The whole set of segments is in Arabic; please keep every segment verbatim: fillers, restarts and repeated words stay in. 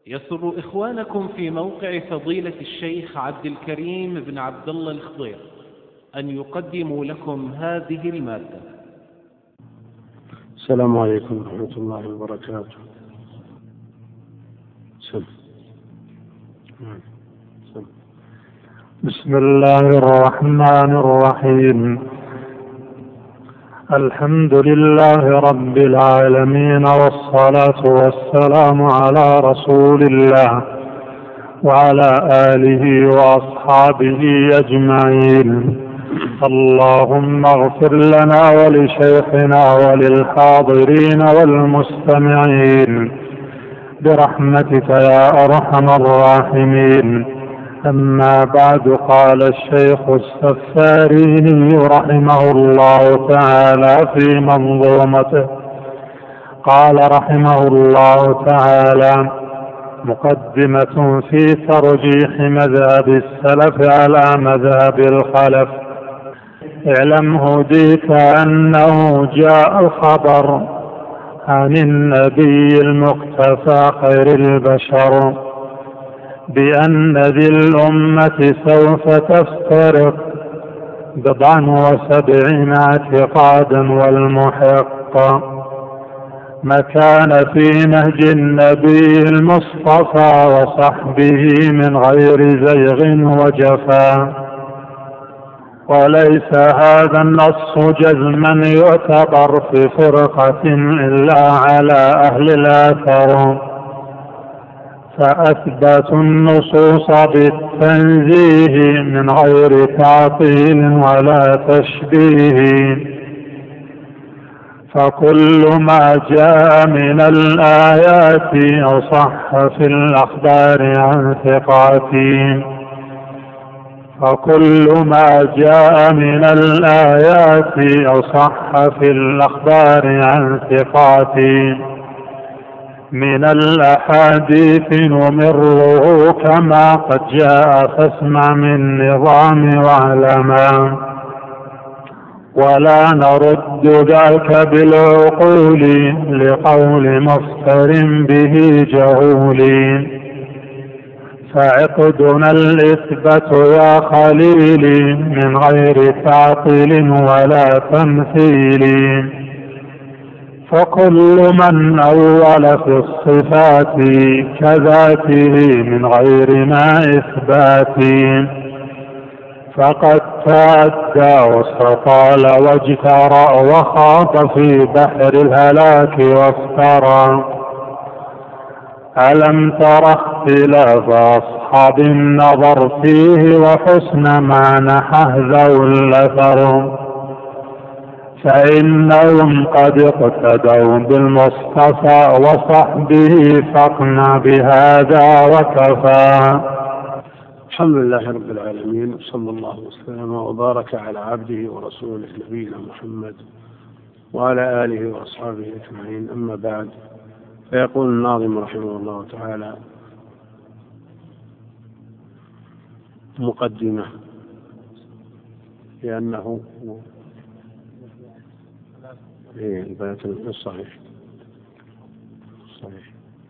يسر إخوانكم في موقع فضيلة الشيخ عبد الكريم بن عبد الله الخضير أن يقدموا لكم هذه المادة. السلام عليكم ورحمة الله وبركاته. سم. سم. بسم الله الرحمن الرحيم. الحمد لله رب العالمين، والصلاة والسلام على رسول الله وعلى آله وأصحابه أجمعين. اللهم اغفر لنا ولشيخنا وللحاضرين والمستمعين برحمتك يا أرحم الراحمين. أما بعد، قال الشيخ السفاريني رحمه الله تعالى في منظومته، قال رحمه الله تعالى: مقدمة في ترجيح مذهب السلف على مذهب الخلف. اعلم هديك أنه جاء الخبر عن النبي المقتفى خير البشر بأن ذي الأمة سوف تفترق بضعا وسبعين اعتقادا، والمحق ما كان في نهج النبي المصطفى وصحبه من غير زيغ وجفا. وليس هذا النص جزما يعتبر في فرقة إلا على أهل الآثر، فأثبتوا النصوص بالتنزيه من غير تعطيل ولا تشبيه. فكل ما جاء من الآيات أو صح في الأخبار عن ثقات فكل ما جاء من الآيات أو صح في الأخبار عن ثقات من الأحاديث نمره كما قد جاء، فاسمع من نظام واعلما، ولا نرد ذاك بالعقول لقول مفتر به جهول. فعقدنا الإثبات يا خليلي من غير تعطيل ولا تمثيل. فكل من أول في الصفات كذاته من غير ما إثبات فقد تعدى واستطال واجترى وخاض في بحر الهلاك وافترى. ألم تر اختلاف أصحاب النظر فيه وحسن معنى ذو الأثر، فإنهم قد اقتدوا بالمصطفى وصحبه، فاقنع بهذا وكفى. الحمد لله رب العالمين، وصلى الله وسلم وبارك على عبده ورسوله نبينا محمد وعلى آله وأصحابه أجمعين. أما بعد، فيقول الناظم رحمه الله تعالى: مقدمة، لأنه إيه البيت الصحيح صحيح.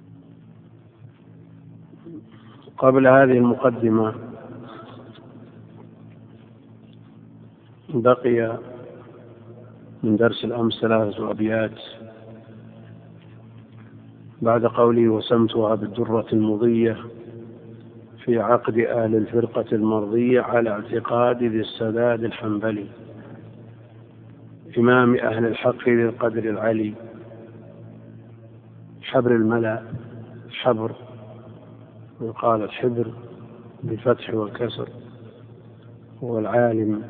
قبل هذه المقدمة بقي من درس الأمس ثلاثة أبيات بعد قوله: وسمتها بالدرة المضية في عقد أهل الفرقة المرضية على اعتقاد ذي السداد الحنبلي إمام أهل الحق ذي القدر العلي. حبر الملأ، حبر وقال الحبر بالفتح والكسر، هو العالم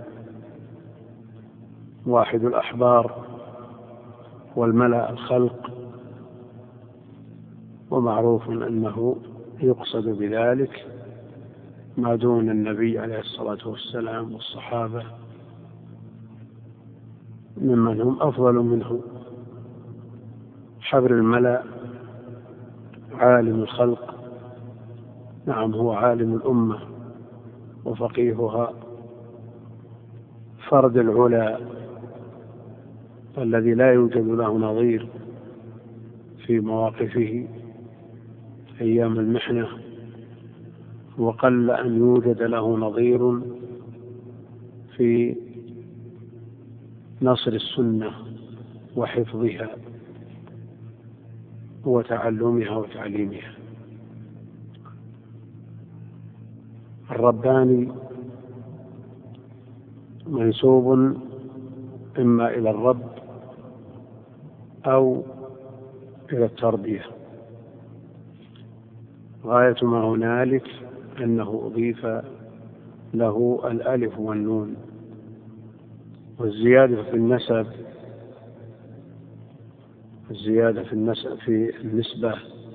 واحد الأحبار، والملأ الخلق، ومعروف أنه يقصد بذلك ما دون النبي عليه الصلاة والسلام والصحابة ممن هم أفضل منه. حبر الملأ عالم الخلق، نعم هو عالم الأمة وفقيهها، فرد العلا الذي لا يوجد له نظير في مواقفه، أيام المحنة، وقل أن يوجد له نظير في نصر السنة وحفظها وتعلمها وتعليمها. الرباني منسوب إما إلى الرب أو إلى التربية، غاية ما هنالك أنه أضيف له الألف والنون. والزيادة في النسب الزيادة في النسب في النسبة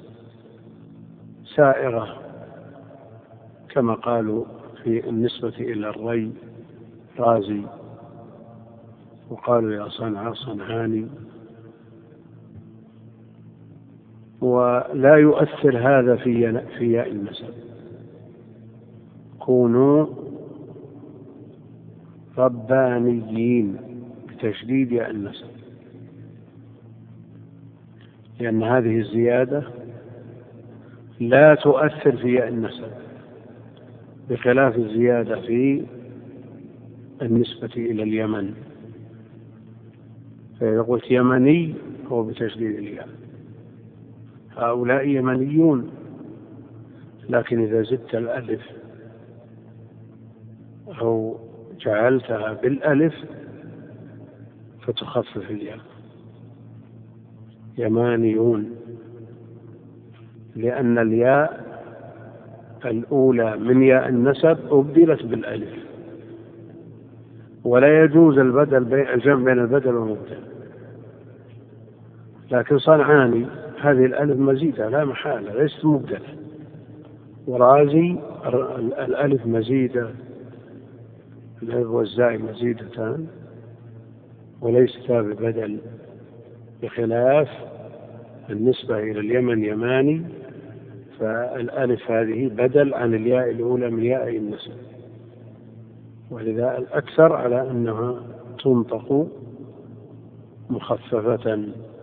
سائغة، كما قالوا في النسبة إلى الري رازي، وقالوا يا صنعاء صنعاني. ولا يؤثر هذا في في ياء النسب. كونوا ربانيين بتشديد ياء النسب، لأن هذه الزيادة لا تؤثر في ياء النسب، بخلاف الزيادة في النسبة إلى اليمن، فإذا قلت يمني هو بتشديد الياء، هؤلاء يمنيون. لكن إذا زدت الألف أو جعلتها بالألف فتخفف الياء، يمانيون، لأن الياء الأولى من ياء النسب أبدلت بالألف، ولا يجوز البدل بين الجمع بين البدل والمبدل. لكن صنعاني هذه الألف مزيدة لا محالة، ليست مبدلة. ورازي الألف مزيدة، الألف والزاء مزيدتان وليستا ببدل، بخلاف النسبة إلى اليمن يماني، فالألف هذه بدل عن الياء الأولى من ياء النسب، ولذا الأكثر على أنها تنطق مخففة،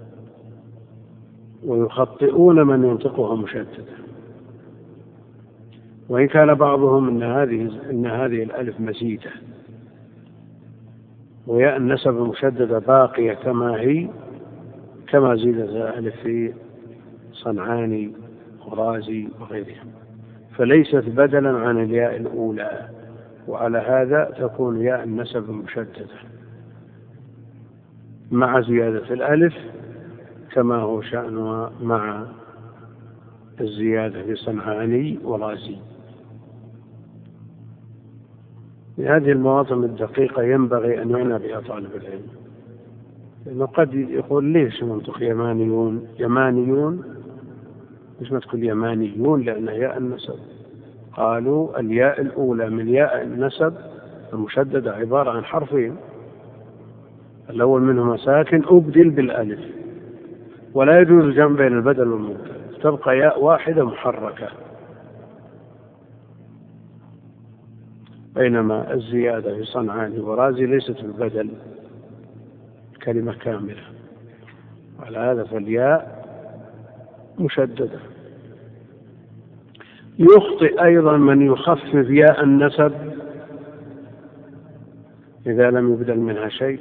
ويخطئون من ينطقها مشددة. وإن كان بعضهم إن هذه إن هذه الألف مزيدة وياء النسب المشددة باقية كما هي، كما زيدت الألف في صنعاني ورازي وغيرهم، فليست بدلا عن الياء الأولى، وعلى هذا تكون ياء النسب المشددة مع زيادة الألف، كما هو شأنها مع الزيادة في صنعاني ورازي. هذه المواطن الدقيقة ينبغي أن يعنى بها طالب العلم، لأنه قد يقول ليش منطق يمانيون يمانيون مش ما تقول يمانيون لأن ياء النسب. قالوا الياء الأولى من ياء النسب المشددة عبارة عن حرفين، الأول منهما ساكن أبدل بالألف، ولا يجوز الجمع بين البدل والمبدل، تبقى ياء واحدة محركة. بينما الزيادة في صنعاني ورازي ليست البدل، كلمة كاملة، على هذا فالياء مشددة. يخطئ أيضا من يخفف ياء النسب إذا لم يبدل منها شيء،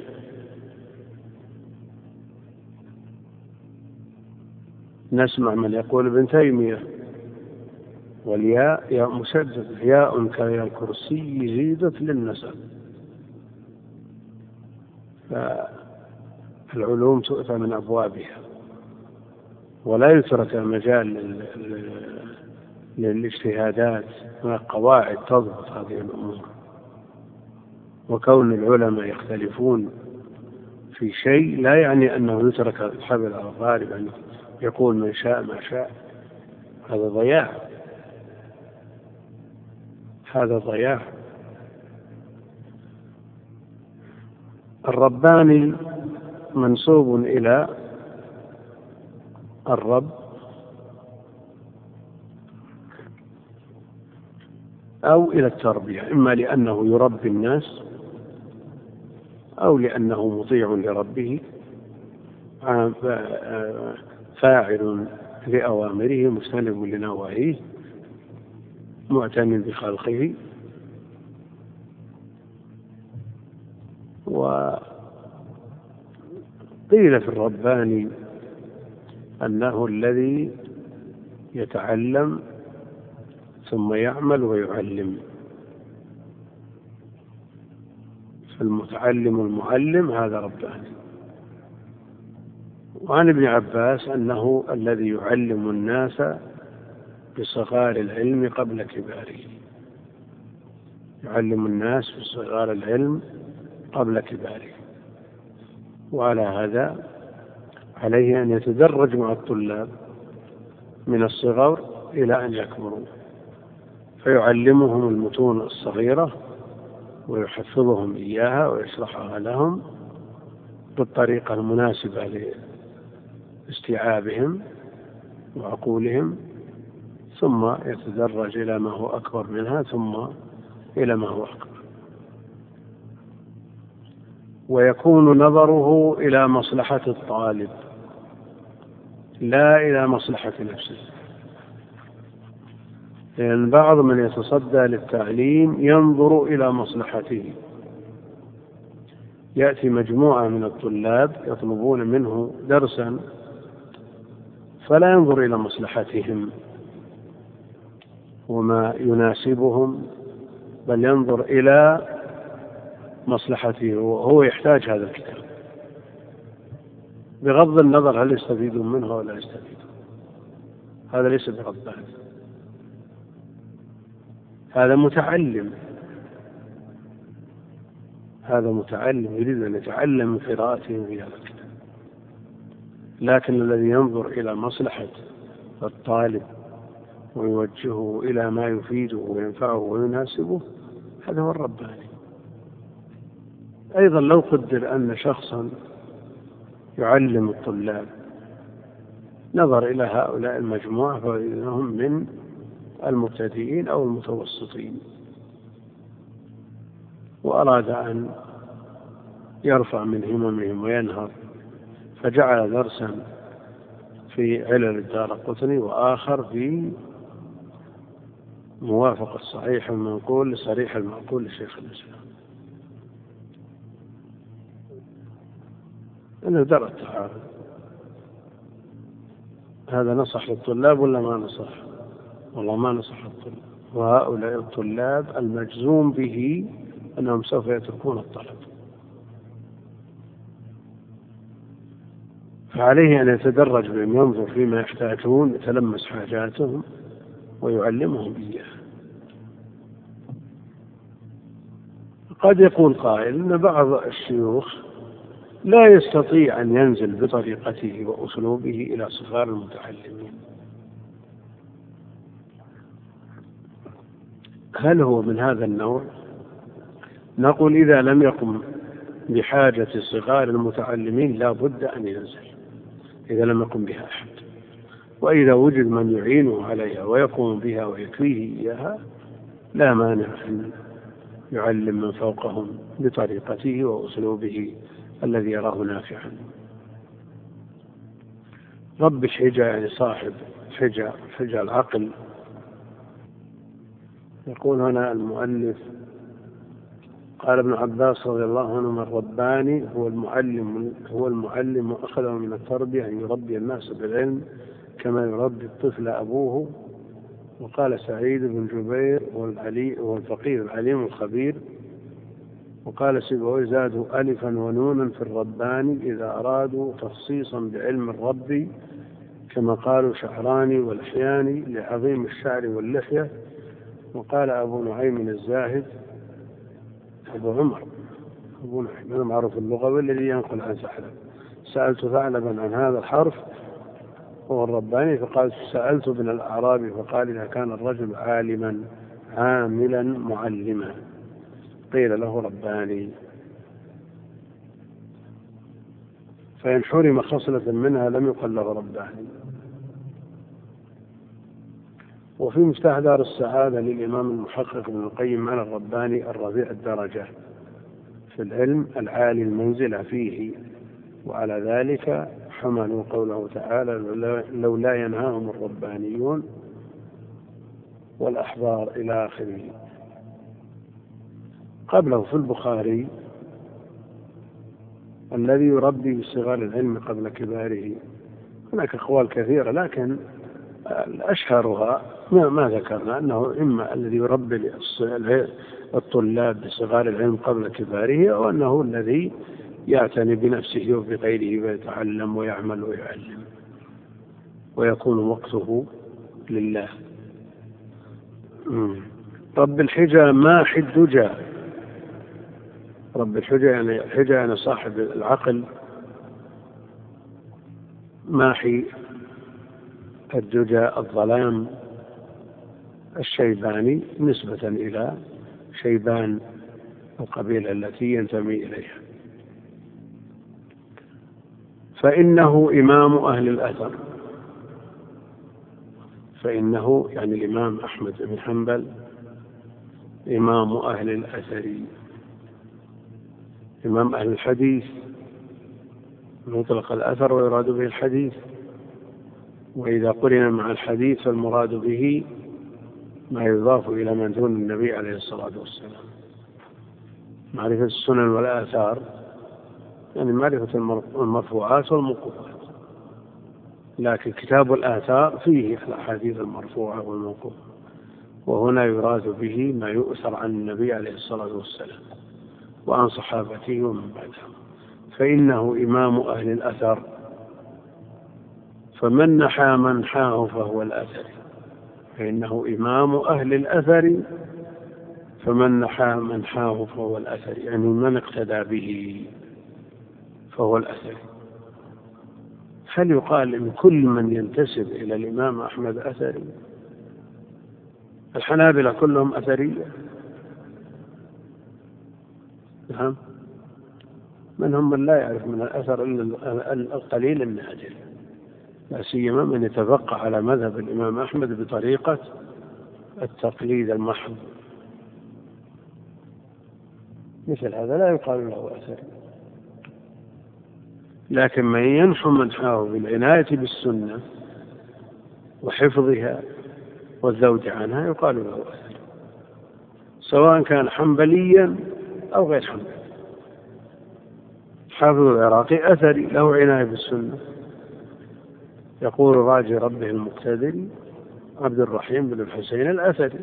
نسمع من يقول ابن تيمية والياء ياء مشدد، ياء كياء الكرسي زيدت للنسب. فالعلوم تؤتى من أبوابها، ولا يترك مجال للاجتهادات، قواعد تضبط هذه الأمور. وكون العلماء يختلفون في شيء لا يعني أنه يترك الحبل على الغالب، أنه يقول من شاء ما شاء، هذا ضياع، هذا ضياع. الرباني منسوب إلى الرب أو إلى التربية، إما لأنه يربي الناس أو لأنه مطيع لربه، فاعل لأوامره مجتنب لنواهيه معتن بخلقه. وقيل في الرباني أنه الذي يتعلم ثم يعمل ويعلم، فالمتعلم المعلم هذا رباني. وعن ابن عباس أنه الذي يعلم الناس بصغار العلم قبل كباره، يعلم الناس بصغار العلم قبل كباره. وعلى هذا عليه أن يتدرج مع الطلاب من الصغر إلى أن يكبروا، فيعلمهم المتون الصغيرة ويحفظهم إياها ويشرحها لهم بالطريقة المناسبة لاستيعابهم وعقولهم، ثم يتدرج إلى ما هو أكبر منها ثم إلى ما هو أكبر. ويكون نظره إلى مصلحة الطالب لا إلى مصلحة نفسه، لأن بعض من يتصدى للتعليم ينظر إلى مصلحته. يأتي مجموعة من الطلاب يطلبون منه درسا فلا ينظر إلى مصلحتهم وما يناسبهم، بل ينظر إلى مصلحته، وهو يحتاج هذا الكتاب بغض النظر هل يستفيدون منه ولا يستفيدون. هذا ليس برباني، هذا متعلم، هذا متعلم يريد أن يتعلم من قراءته في هذا الكتاب. لكن الذي ينظر إلى مصلحة الطالب ويوجهه إلى ما يفيده وينفعه ويناسبه هذا هو الرباني. أيضا لو قدر أن شخصا يعلم الطلاب نظر إلى هؤلاء المجموعة فإنهم من المبتدئين أو المتوسطين، وأراد أن يرفع من هممهم وينهض، فجعل درسا في علل الدارقطني وآخر في موافقة الصحيح المنقول لصريح المعقول لشيخ الإسلام. أنه درى التعارض، هذا نصح للطلاب ولا ما نصح؟ والله ما نصح الطلاب. وهؤلاء الطلاب المجزوم به أنهم سوف يتركون الطلب، فعليه أن يتدرج بهم، ينظر فيما يحتاجون، يتلمس حاجاتهم ويعلمهم إياه. قد يقول قائل أن بعض الشيوخ لا يستطيع أن ينزل بطريقته وأسلوبه إلى صغار المتعلمين. هل هو من هذا النوع؟ نقول إذا لم يقم بحاجة صغار المتعلمين لا بد أن ينزل، إذا لم يقم بها أحد. وإذا وجد من يعينه عليها ويقوم بها ويكفيه إياها لا مانع أن يعلم من فوقهم بطريقته وأسلوبه الذي يراه نافعا. رب الحجة يعني صاحب حجة، حجة العقل. يقول هنا المؤلف قال ابن عباس رضي الله عنه: الرباني هو المعلم هو المعلم وأخذه من التربية أن يربي الناس بالعلم كما يربي الطفل أبوه. وقال سعيد بن جبير والعلي والفقيه العليم الخبير. وقال سيبويه: زادوا ألفا ونونا في الرباني إذا أرادوا تخصيصا بعلم الرب، كما قالوا شعراني والحياني لعظيم الشعر واللحية. وقال أبو نعيم الزاهد أبو عمر أبو نعيم المعروف اللغوي الذي ينقل عن ثعلب: سألت ثعلبا عن هذا الحرف هو الرباني، فقال: سألت ابن الأعرابي فقال: إذا كان الرجل عالما عاملا معلما قيل له رباني. فإن حرم خصلة منها لم يقل له رباني. وفي مفتاح دار السعادة للإمام المحقق ابن القيم على الرباني: الرفيع الدرجة في العلم العالي المنزلة فيه، وعلى ذلك حملوا قوله تعالى لولا ينهاهم الربانيون والأحبار إلى آخره. قبله في البخاري الذي يربي بصغار العلم قبل كباره. هناك أقوال كثيرة، لكن أشهرها ما ذكرنا أنه إما الذي يربي الطلاب بصغار العلم قبل كباره، أو أنه الذي يعتني بنفسه وبغيره ويتعلم ويعمل ويعلم ويكون وقته لله. رب الحجى ماحي الدجى. رب الحجى يعني الحجى يعني صاحب العقل، ماحي الدجى الظلام الشيباني نسبة إلى شيبان القبيلة التي ينتمي إليها. فإنه إمام أهل الأثر. فإنه يعني الإمام أحمد بن حنبل إمام أهل الأثر، إمام أهل الحديث. مطلق الأثر ويراد به الحديث، وإذا قرن مع الحديث فالمراد به ما يضاف إلى من دون النبي عليه الصلاة والسلام. معرفة السنن والآثار يعني معرفة المرفوعات والموقوفات، لكن كتاب الآثار فيه الأحاديث المرفوعة والموقوفة، وهنا يراد به ما يؤثر عن النبي عليه الصلاة والسلام وعن صحابته ومن بعدهم. فإنه إمام أهل الأثر، فمن نحى منحاه فهو الأثر. فإنه إمام أهل الأثر، فمن نحى منحاه فهو الأثر، يعني من اقتدى به فهو الأثر. هل يقال إن كل من ينتسب إلى الإمام أحمد أثري؟ الحنابلة كلهم أثرية. نعم، من هم من لا يعرف من الأثر إلا القليل النادر، لا سيما من يتفقه على مذهب الإمام أحمد بطريقة التقليد المحض. مثل هذا لا يقال له أثري. لكن من ينحو منحاه بالعناية بالسنة وحفظها والذود عنها يقال له أثري، سواء كان حنبليا أو غير حنبلي. حافظ العراقي أثري له عناية بالسنة، يقول راجي ربه المقتدر عبد الرحيم بن الحسين الأثري،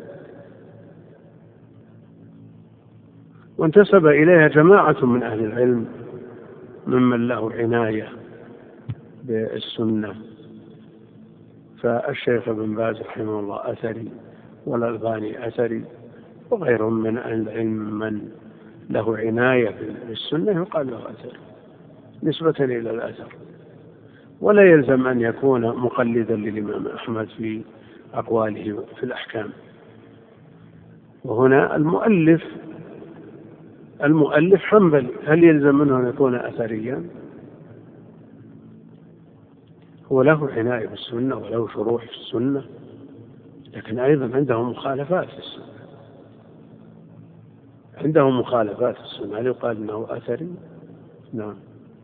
وانتسب إليها جماعة من أهل العلم ممن له عناية بالسنة. فالشيخ ابن باز رحمه الله أثري، والألباني أثري، وغيرهم من أهل العلم من له عناية بالسنة يقال له أثري نسبة إلى الأثر. ولا يلزم أن يكون مقلدا للإمام أحمد في أقواله في الأحكام. وهنا المؤلف المؤلف حنبلي، هل يلزم منه أن يكون أثريا؟ هو له عناية بالسنة وله شروح في السنة، لكن أيضا عنده مخالفات في السنة، عنده مخالفات في السنة. هل يقال أنه أثري؟ نعم.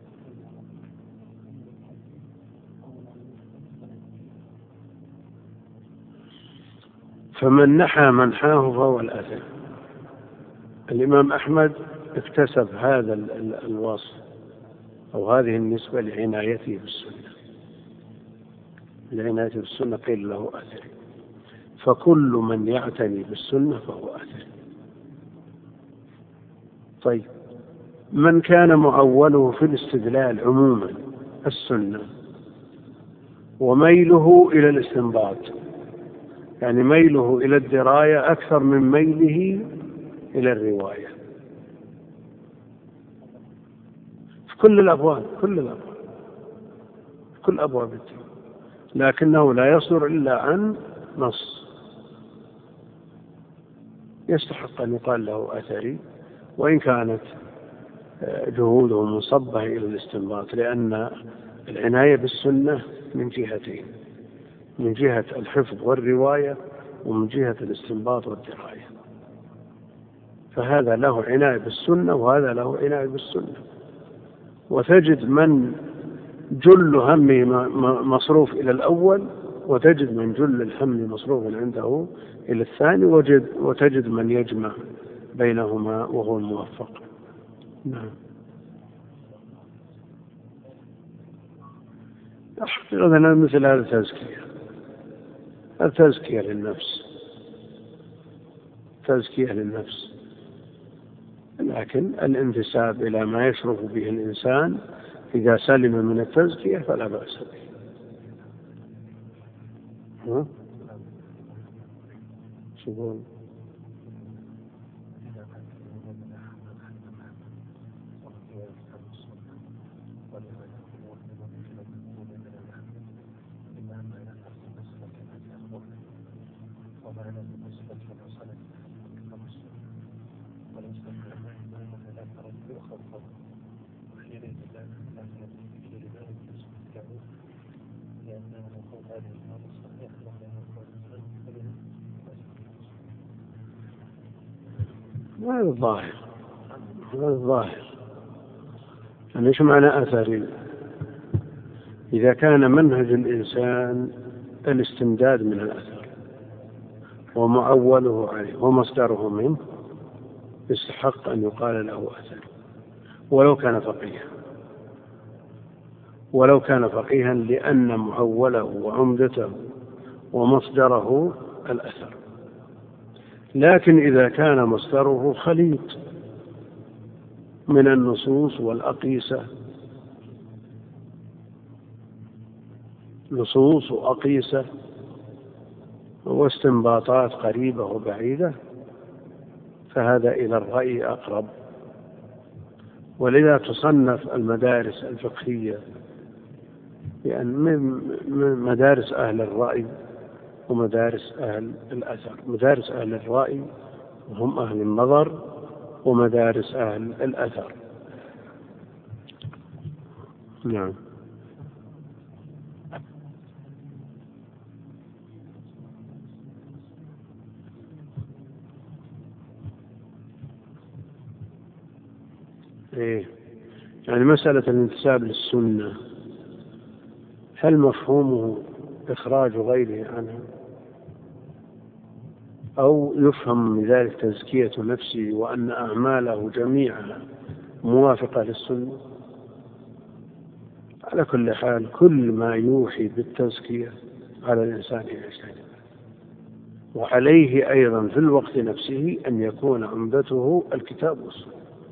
فمن نحى منحاه فهو الأثر. الإمام أحمد اكتسب هذا الوصف أو هذه النسبة لعنايته بالسنة، لعنايته بالسنة قيل له أثري. فكل من يعتني بالسنة فهو أثري. طيب، من كان معوله في الاستدلال عموما السنة وميله إلى الاستنباط، يعني ميله إلى الدراية أكثر من ميله إلى الرواية في كل الأبواب كل الأبواب كل أبواب الدين، لكنه لا يصدر إلا عن نص يستحق أن يقال له أثري، وإن كانت جهوده مصبة إلى الاستنباط، لأن العناية بالسنة من جهتين، من جهة الحفظ والرواية ومن جهة الاستنباط والدراية. فهذا له عناية بالسنة وهذا له عناية بالسنة. وتجد من جل همه مصروف إلى الأول، وتجد من جل الهم مصروف عنده إلى الثاني، وتجد من يجمع بينهما وهو الموفق. نعم. حقيقة مثل هذا تزكية، التزكية للنفس، تزكية للنفس، لكن الانتساب إلى ما يشرف به الإنسان إذا سلم من التزكية فلا بأس به. ها؟ شو هذا الظاهر، هذا الظاهر. يعني ايش معنى أثري؟ إذا كان منهج الإنسان الاستمداد من الأثر ومعوله عليه ومصدره منه، يستحق أن يقال له أثر، ولو كان فقيها، ولو كان فقيها لأن معوله وعمدته ومصدره الأثر. لكن إذا كان مصدره خليط من النصوص والأقيسة، نصوص وأقيسة واستنباطات قريبة وبعيدة، فهذا إلى الرأي أقرب. ولذا تصنف المدارس الفقهية لأن من مدارس أهل الرأي ومدارس أهل الأثر. مدارس أهل الرأي هم أهل النظر، ومدارس أهل الأثر. نعم. إيه. يعني مسألة الانتساب للسنة هل مفهومه إخراج غيره عنها، أو يفهم من ذلك تزكية نفسه وأن أعماله جميعها موافقة للسنة؟ على كل حال كل ما يوحي بالتزكية على الإنسان أن يجتنبه، وعليه أيضا في الوقت نفسه أن يكون عمدته الكتاب والسنة.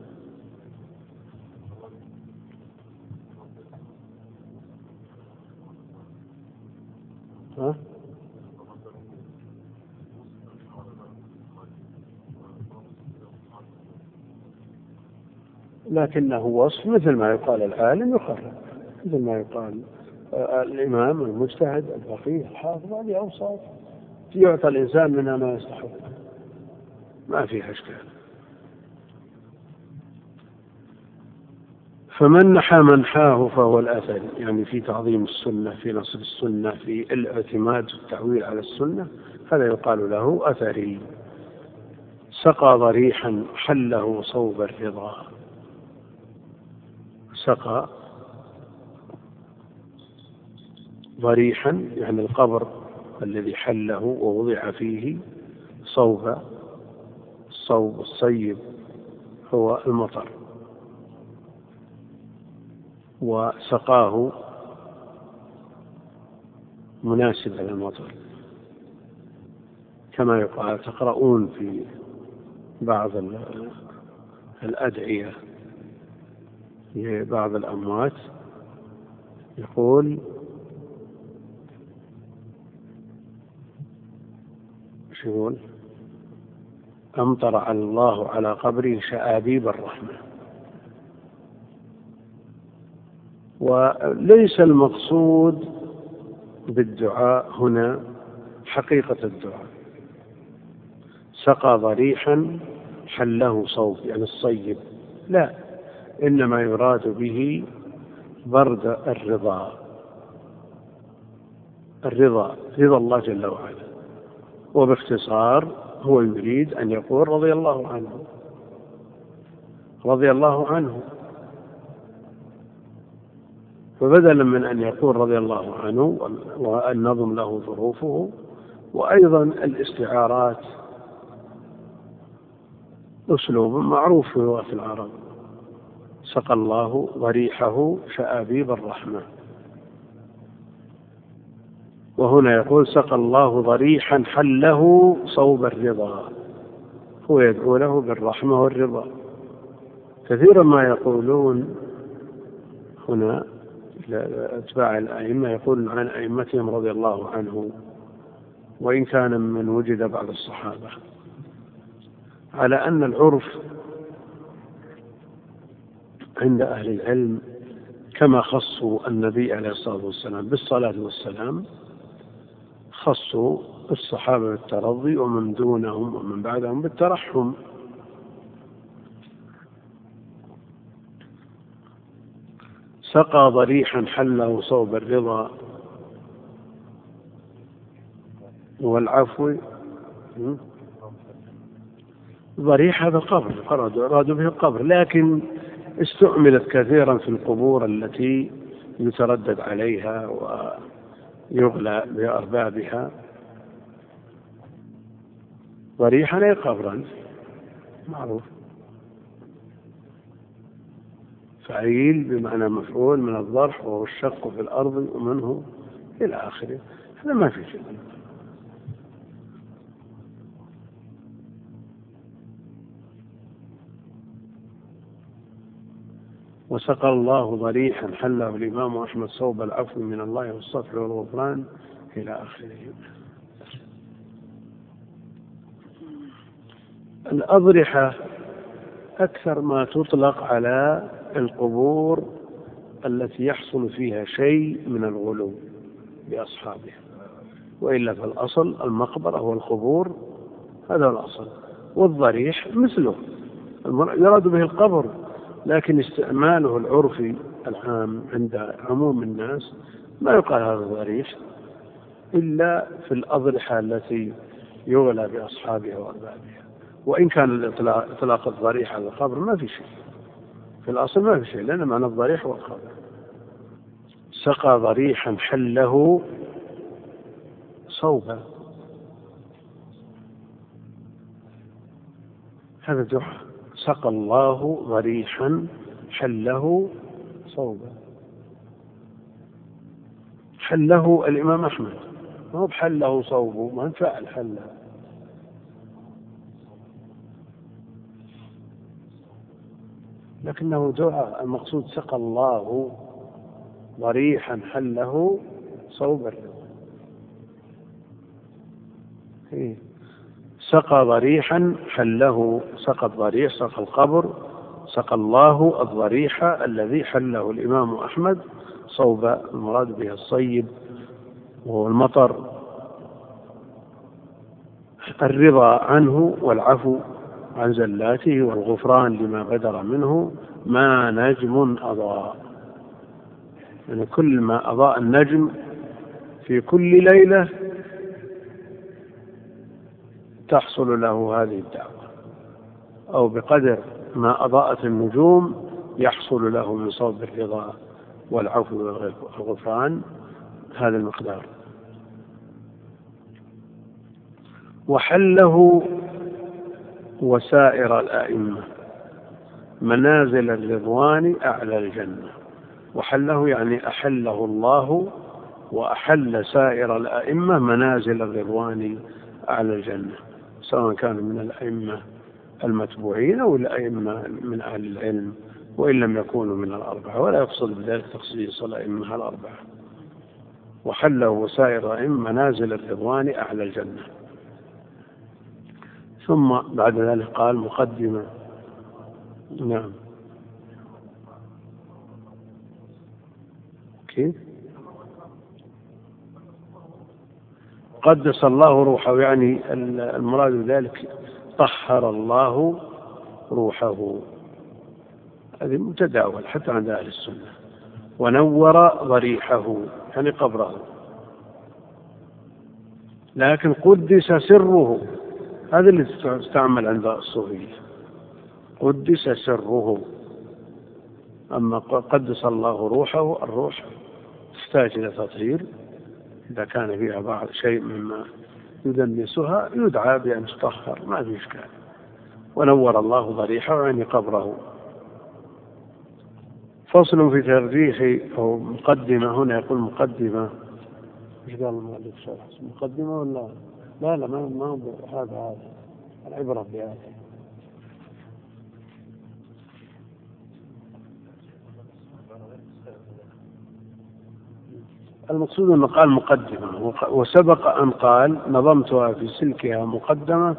ها؟ لكنه وصف، مثل ما يقال العالم يخرج، مثل ما يقال الإمام المجتهد الفقيه الحافظ، هذه أوصاف يعطى الإنسان منها ما يستحق، ما فيها إشكال. فمن نحى منحاه فهو الأثر، يعني في تعظيم السنة، في نصر السنة، في الاعتماد والتعويل على السنة، هذا يقال له أثري. سقى ضريحا حله صوب الرضا. سقى ضريحا يعني القبر الذي حله ووضع فيه صوب، الصوب الصيب هو المطر، وسقاه مناسب للمطر، كما يقال تقرؤون في بعض الأدعية لبعض الأموات يقول شو يقول؟ أمطر على الله على قبره شآبيب الرحمة. وليس المقصود بالدعاء هنا حقيقة الدعاء. سقى ضريحا حله صوب يعني الصيب، لا، إنما يراد به برد الرضا، الرضا رضا الله جل وعلا. وباختصار هو يريد أن يقول رضي الله عنه، رضي الله عنه. فبدلا من أن يقول رضي الله عنه والنظم له ظروفه، وأيضا الاستعارات أسلوب معروف في لغة العرب. سقى الله ضريحه شآبيب الرحمة، وهنا يقول سقى الله ضريحا حله صوب الرضا، هو يدعو له بالرحمة والرضا. كثيرا ما يقولون هنا أتباع الأئمة يقولون عن أئمتهم رضي الله عنه، وإن كان من وجد بعض الصحابة، على أن العرف عند أهل العلم كما خصوا النبي عليه الصلاة والسلام بالصلاة والسلام خصوا الصحابة بالترضي، ومن دونهم ومن بعدهم بالترحم. سقى ضريحا حله صوب الرضا والعفو. ضريح هذا قبر، أرادوا به القبر، لكن استعملت كثيرا في القبور التي يتردد عليها ويغلى بأربابها. ضريحا أي قبرا معروف، فعيل بمعنى مفعول من الضرح، وهو الشق في الأرض ومنه إلى آخره، هذا ما في شيء. وسقى الله ضريحا حله الإمام أحمد صوب العفو من الله والصفح والغفران إلى آخره. الأضرحة أكثر ما تطلق على القبور التي يحصل فيها شيء من الغلو بأصحابها، وإلا فالأصل المقبرة والقبور، هذا الأصل. والضريح مثله يراد به القبر، لكن استعماله العرفي العام عند عموم الناس ما يقال هذا ضريح إلا في الأضرحة التي يغلى بأصحابها وأربابها. وإن كان الإطلاق إطلاق الضريح على القبر ما في شيء، في الأصل ما في شيء، لأن معنى الضريح هو القبر. سقى ضريحا حله صوبا، هذا دعاء. سقى الله ضريحا حله صوبا. حله الإمام أحمد، ما هو بحله صوبه، ما فعل حله. لكنه دعاء، المقصود سقى الله ضريحا حله صوب الرضا. سقى ضريحا حله، سقى الضريح، سقى القبر، سقى الله الضريح الذي حله الإمام أحمد صوب، المراد به الصيب وهو المطر، الرضا عنه والعفو عن زلاته والغفران لما بدر منه ما نجم أضاء. يعني كل ما أضاء النجم في كل ليلة تحصل له هذه الدعوة، أو بقدر ما أضاءت النجوم يحصل له من صوب الرضا والعفو والغفران هذا المقدار. وحله وسائر الأئمة منازل الرضوان أعلى الجنة. وحله يعني أحله الله، وأحل سائر الأئمة منازل الرضوان أعلى الجنة، سواء كانوا من الأئمة المتبوعين أو الأئمة من أهل العلم، وإن لم يكونوا من الأربعة، ولا يقصد بذلك تخصيص الأئمة الأربعة. وحله وسائر الأئمة منازل الرضوان أعلى الجنة. ثم بعد ذلك قال مقدمة. نعم، كيف؟ قدس الله روحه، يعني المراد بذلك طهر الله روحه، هذه متداول حتى عند أهل السنة. ونور ضريحه يعني قبره، لكن قدس سره، هذا اللي تستعمل عند الصوفية، قدس سره. أما قدس الله روحه، الروح تحتاج إلى تطهير، إذا كان فيها بعض شيء مما يدنسها يدعى بأن تطهر، ما في إشكال. ونور الله ضريحه يعني قبره. فصل في ترجيح أو مقدمة، هنا يقول مقدمة، إيش قال المؤلف شرح مقدمة ولا لا؟ لا ما ما هذا هذا العبرة بهذا. المقصود أنه قال مقدمة، وسبق أن قال نظمتها في سلكها مقدمة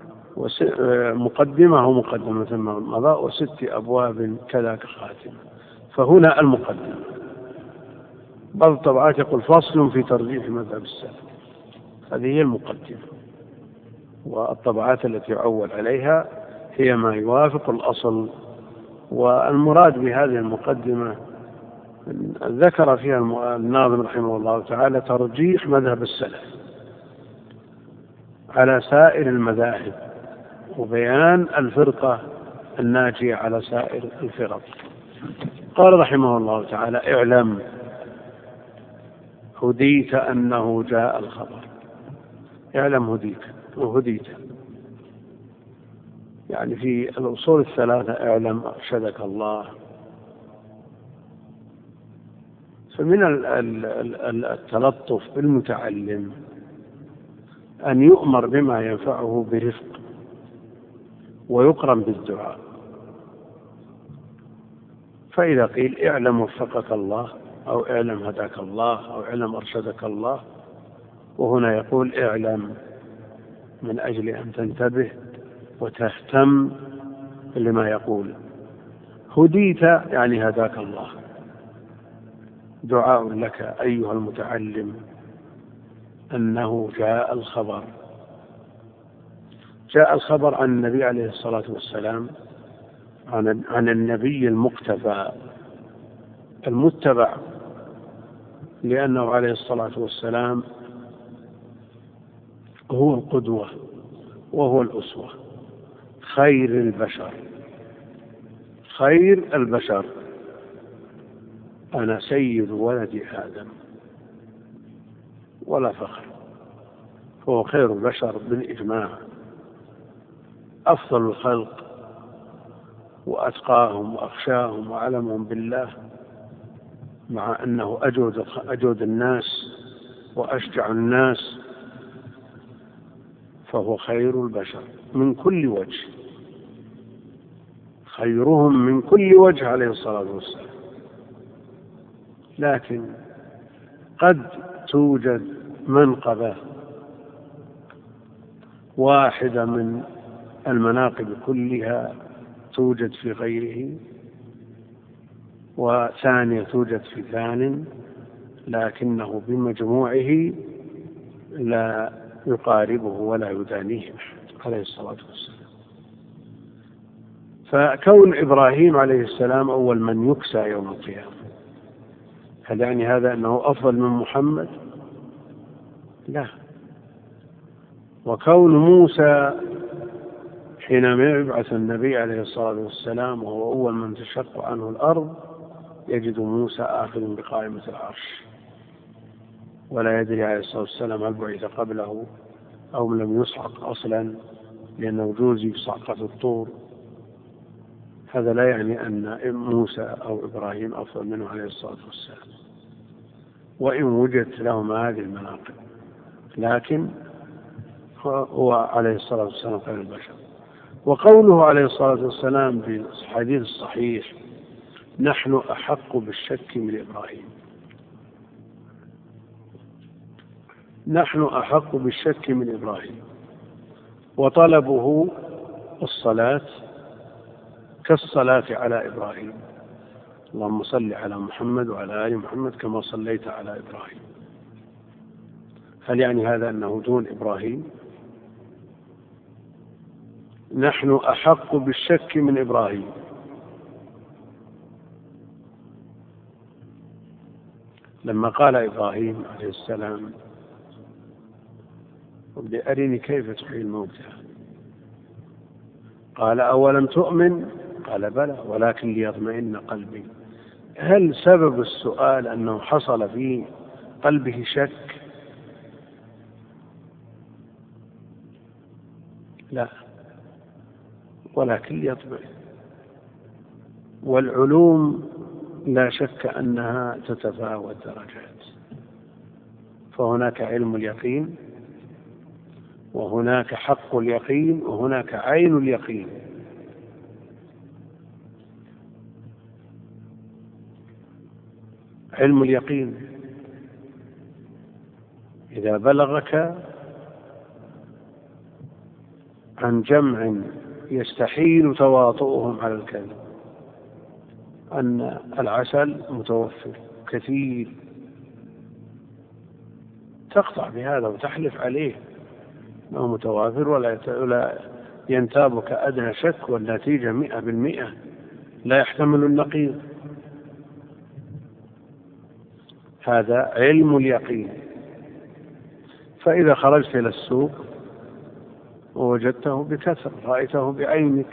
مقدمة ومقدمة ثم مضى وست أبواب كذاك خاتمة، فهنا المقدمة. بعض الطبعات يقول فصل في ترجيح مذهب السلف، هذه هي المقدمة. والطبعات التي يعول عليها هي ما يوافق الأصل. والمراد بهذه المقدمة ذكر فيها الناظم رحمه الله تعالى ترجيح مذهب السلف على سائر المذاهب، وبيان الفرقة الناجية على سائر الفرق. قال رحمه الله تعالى اعلم هديت أنه جاء الخبر. اعلم هديت وهديت، يعني في الأصول الثلاثة اعلم أرشدك الله. فمن التلطف بالمتعلم أن يؤمر بما ينفعه برفق ويقرن بالدعاء. فإذا قيل اعلم وفقك الله أو اعلم هداك الله أو اعلم أرشدك الله، وهنا يقول اعلم من أجل أن تنتبه وتهتم لما يقول. هديت يعني هداك الله، دعاء لك أيها المتعلم أنه جاء الخبر. جاء الخبر عن النبي عليه الصلاة والسلام، عن, عن النبي المقتفى المتبع، لأنه عليه الصلاة والسلام هو القدوة وهو الأسوة، خير البشر خير البشر أنا سيد ولد آدم ولا فخر، هو خير البشر بالإجماع، أفضل الخلق وأتقاهم وأخشاهم وأعلمهم بالله، مع أنه أجود, أجود الناس وأشجع الناس، فهو خير البشر من كل وجه، خيرهم من كل وجه عليه الصلاة والسلام. لكن قد توجد منقبة واحدة من المناقب كلها توجد في غيره، وثانية توجد في ثان، لكنه بمجموعه لا يقاربه ولا يدانيه عليه الصلاة والسلام. فكون إبراهيم عليه السلام أول من يكسى يوم القيامة، هل يعني هذا أنه أفضل من محمد؟ لا. وكون موسى حينما يبعث النبي عليه الصلاة والسلام وهو أول من تشق عنه الأرض، يجد موسى آخذ بقائمة العرش، ولا يدري عليه الصلاة والسلام هل بعث قبله أو لم يصعق أصلا، لأنه جوزي في صعقة الطور. هذا لا يعني أن موسى أو إبراهيم أفضل منه عليه الصلاة والسلام، وإن وجدت لهم هذه المناقب، لكن هو عليه الصلاة والسلام خير البشر. وقوله عليه الصلاة والسلام في الحديث الصحيح نحن أحق بالشك من إبراهيم، نحن أحق بالشك من إبراهيم، وطلبه الصلاة كالصلاة على إبراهيم، اللهم صل على محمد وعلى آل محمد كما صليت على إبراهيم. هل يعني هذا أنه دون إبراهيم؟ نحن أحق بالشك من إبراهيم. لما قال إبراهيم عليه السلام رب أرني كيف تحيي الموتى، قال أولم تؤمن؟ قال بلى ولكن ليطمئن قلبي. هل سبب السؤال أنه حصل في قلبه شك؟ لا، ولكن ليطمئن. والعلوم لا شك أنها تتفاوت درجات، فهناك علم اليقين، وهناك حق اليقين، وهناك عين اليقين. علم اليقين إذا بلغك عن جمع يستحيل تواطؤهم على الكذب أن العسل متوفر كثير، تقطع بهذا وتحلف عليه أنه متوافر ولا ينتابك أدنى شك، والنتيجة مئة بالمئة لا يحتمل النقيض. هذا علم اليقين. فإذا خرجت إلى السوق ووجدته بكثرة، رأيته بعينك،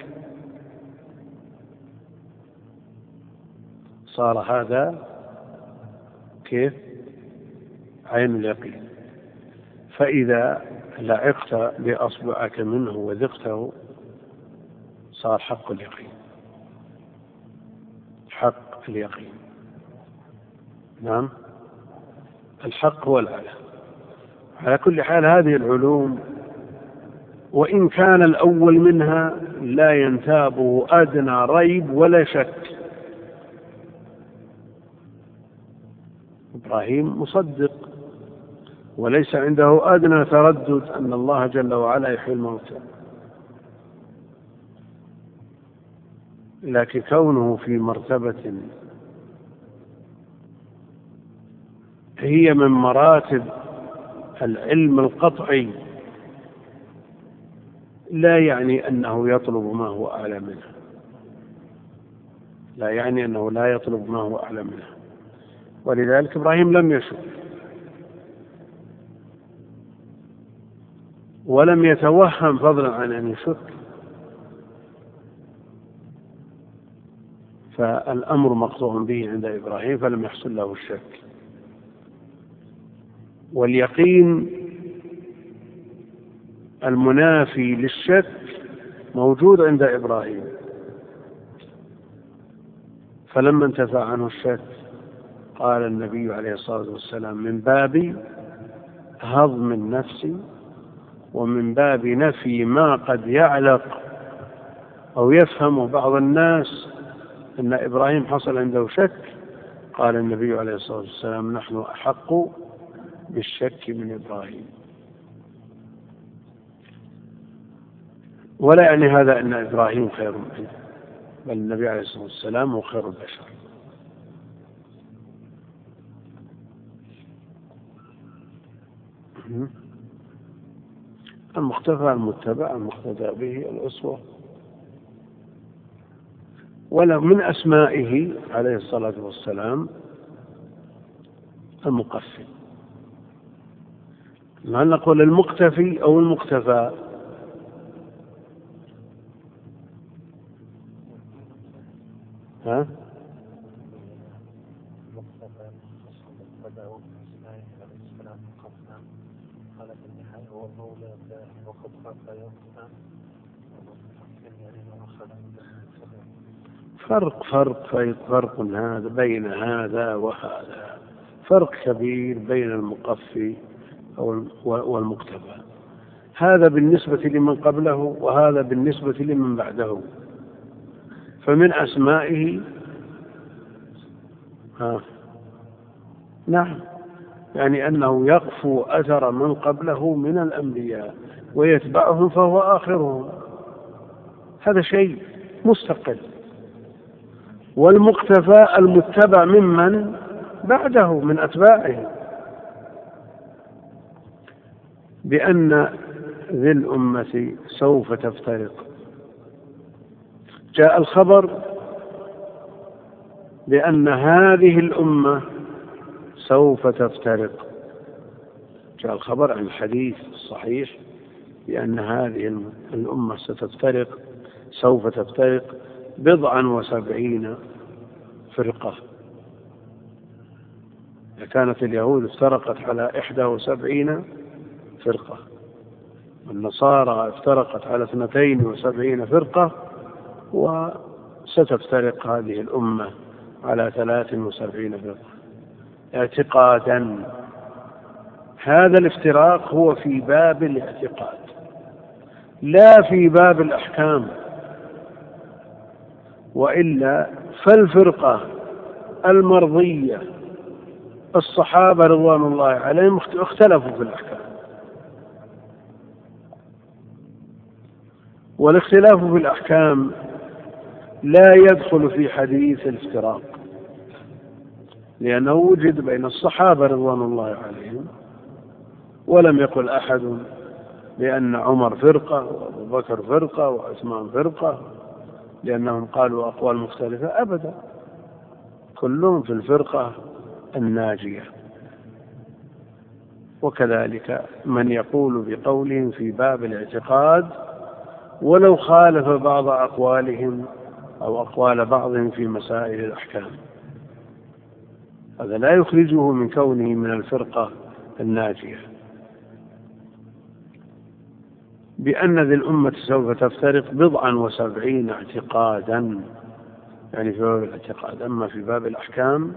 صار هذا كيف؟ عين اليقين. فإذا لعقت بأصبعك منه وذقته صار حق اليقين، حق اليقين. نعم، الحق هو الأعلى. على كل حال هذه العلوم وإن كان الأول منها لا ينتابه أدنى ريب ولا شك. إبراهيم مصدق وليس عنده أدنى تردد أن الله جل وعلا يحيي الموتى، لكن كونه في مرتبة هي من مراتب العلم القطعي لا يعني أنه يطلب ما هو أعلى منه، لا يعني أنه لا يطلب ما هو أعلى منه. ولذلك إبراهيم لم يشك ولم يتوهم فضلا عن أن يشك، فالأمر مقطوع به عند إبراهيم فلم يحصل له الشك. واليقين المنافي للشك موجود عند إبراهيم، فلما انتفى عنه الشك قال النبي عليه الصلاة والسلام من باب هضم النفس ومن باب نفي ما قد يعلق أو يفهم بعض الناس أن إبراهيم حصل عنده شك، قال النبي عليه الصلاة والسلام نحن أحق بالشك من إبراهيم. ولا يعني هذا أن إبراهيم خير منه، بل النبي عليه الصلاة والسلام هو خير البشر. المختفى المتبع المقتدى به الأسوة. ولا من أسمائه عليه الصلاة والسلام المقفي. هل نقول المقتفي أو المقتفى؟ ها؟ فرق فرق فرق هذا بين هذا وهذا، فرق كبير بين المقفي والمقتفى. هذا بالنسبة لمن قبله وهذا بالنسبة لمن بعده. فمن أسمائه ها نعم يعني أنه يقفو أثر من قبله من الأنبياء ويتبعهم فهو آخرهم، هذا شيء مستقل. والمقتفى المتبع ممن بعده من أتباعه، بأن ذي الأمة سوف تفترق. جاء الخبر بأن هذه الأمة سوف تفترق، جاء الخبر عن الحديث الصحيح بأن هذه الأمة ستفترق، سوف تفترق بضعا وسبعين فرقة. كانت اليهود افترقت على إحدى وسبعين فرقة، والنصارى افترقت على اثنتين وسبعين فرقة، وستفترق هذه الأمة على ثلاث وسبعين فرقة اعتقادا. هذا الافتراق هو في باب الاعتقاد لا في باب الأحكام، وإلا فالفرقة المرضية الصحابة رضوان الله عليهم اختلفوا في الأحكام، والاختلاف في الأحكام لا يدخل في حديث الافتراق، لأنه وجد بين الصحابة رضوان الله عليهم، ولم يقل أحد بأن عمر فرقة وأبو بكر فرقة وعثمان فرقة لأنهم قالوا أقوال مختلفة، أبدا، كلهم في الفرقة الناجية. وكذلك من يقول بقولهم في باب الاعتقاد ولو خالف بعض أقوالهم أو أقوال بعضهم في مسائل الأحكام، هذا لا يخرجه من كونه من الفرقة الناجية. بأن ذي الأمة سوف تفترق بضعا وسبعين اعتقادا، يعني في باب الاعتقاد. أما في باب الأحكام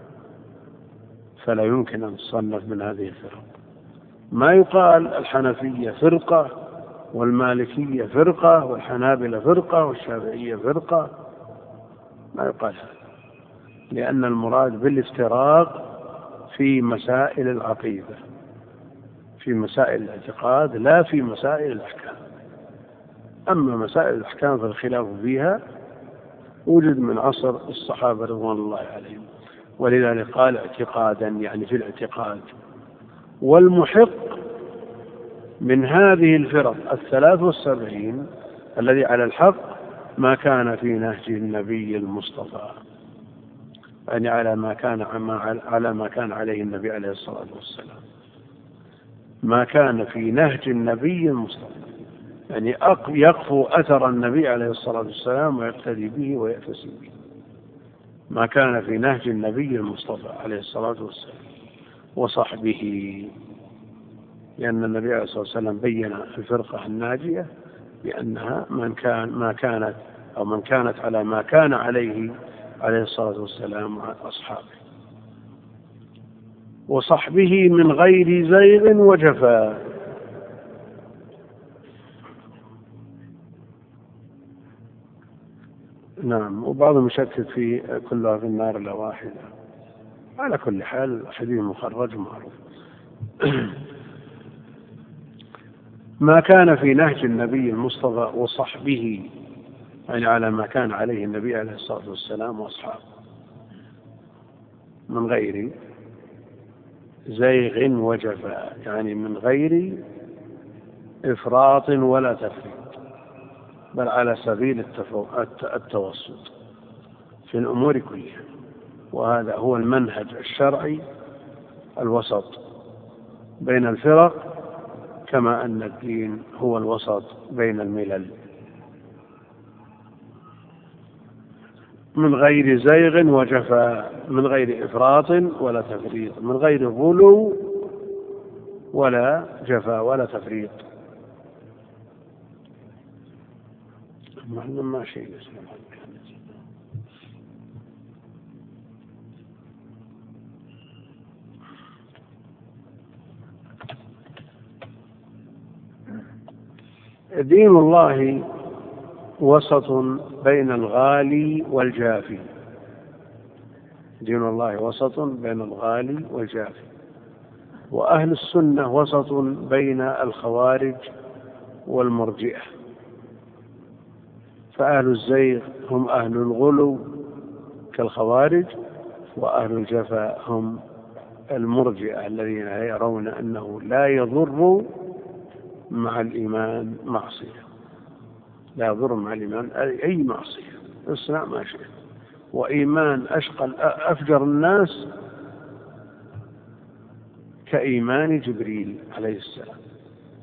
فلا يمكن أن تصنف من هذه الفرق. ما يقال الحنفية فرقة والمالكية فرقة والحنابلة فرقة والشافعية فرقة، ما يقال هذا، لأن المراد بالافتراق في مسائل العقيدة، في مسائل الاعتقاد، لا في مسائل الأحكام. أما مسائل الأحكام فالخلاف فيها وجد من عصر الصحابة رضوان الله عليهم، ولذلك قال اعتقادا يعني في الاعتقاد. والمحق من هذه الفرق الثلاث والسبعين الذي على الحق ما كان في نهج النبي المصطفى، يعني على ما كان على ما كان عليه النبي عليه الصلاة والسلام، ما كان في نهج النبي المصطفى، يعني يقفو أثر النبي عليه الصلاة والسلام ويقتدي به ويأتسي به، ما كان في نهج النبي المصطفى عليه الصلاة والسلام وصحبه، لأن النبي عليه الصلاة والسلام بين الفرقة الناجية بأنها من كان ما كانت أو من كانت على ما كان عليه عليه الصلاة والسلام وأصحابه وصحبه من غير زيغ وجفاء. نعم. وبعضهم يشكك في كلها في النار إلا واحدة. على كل حال حديث مخرج معروف. ما كان في نهج النبي المصطفى وصحبه، يعني على ما كان عليه النبي عليه الصلاة والسلام وأصحابه، من غير زيغ وجفاء، يعني من غير إفراط ولا تفريط، بل على سبيل التوسط في الأمور كلها. وهذا هو المنهج الشرعي الوسط بين الفرق، كما أن الدين هو الوسط بين الملل، من غير زيغ وجفاء، من غير إفراط ولا تفريط، من غير غلو ولا جفاء ولا تفريط. ما ما شيء دين الله وسط بين الغالي والجافي، دين الله وسط بين الغالي والجافي. وأهل السنة وسط بين الخوارج والمرجئة، فأهل الزيغ هم أهل الغلو كالخوارج، وأهل الجفاء هم المرجئة الذين يرون أنه لا يضر مع الإيمان معصية، لا يضر مع الإيمان أي معصية، اصنع ما شئت، وإيمان أشقى أفجر الناس كإيمان جبريل عليه السلام.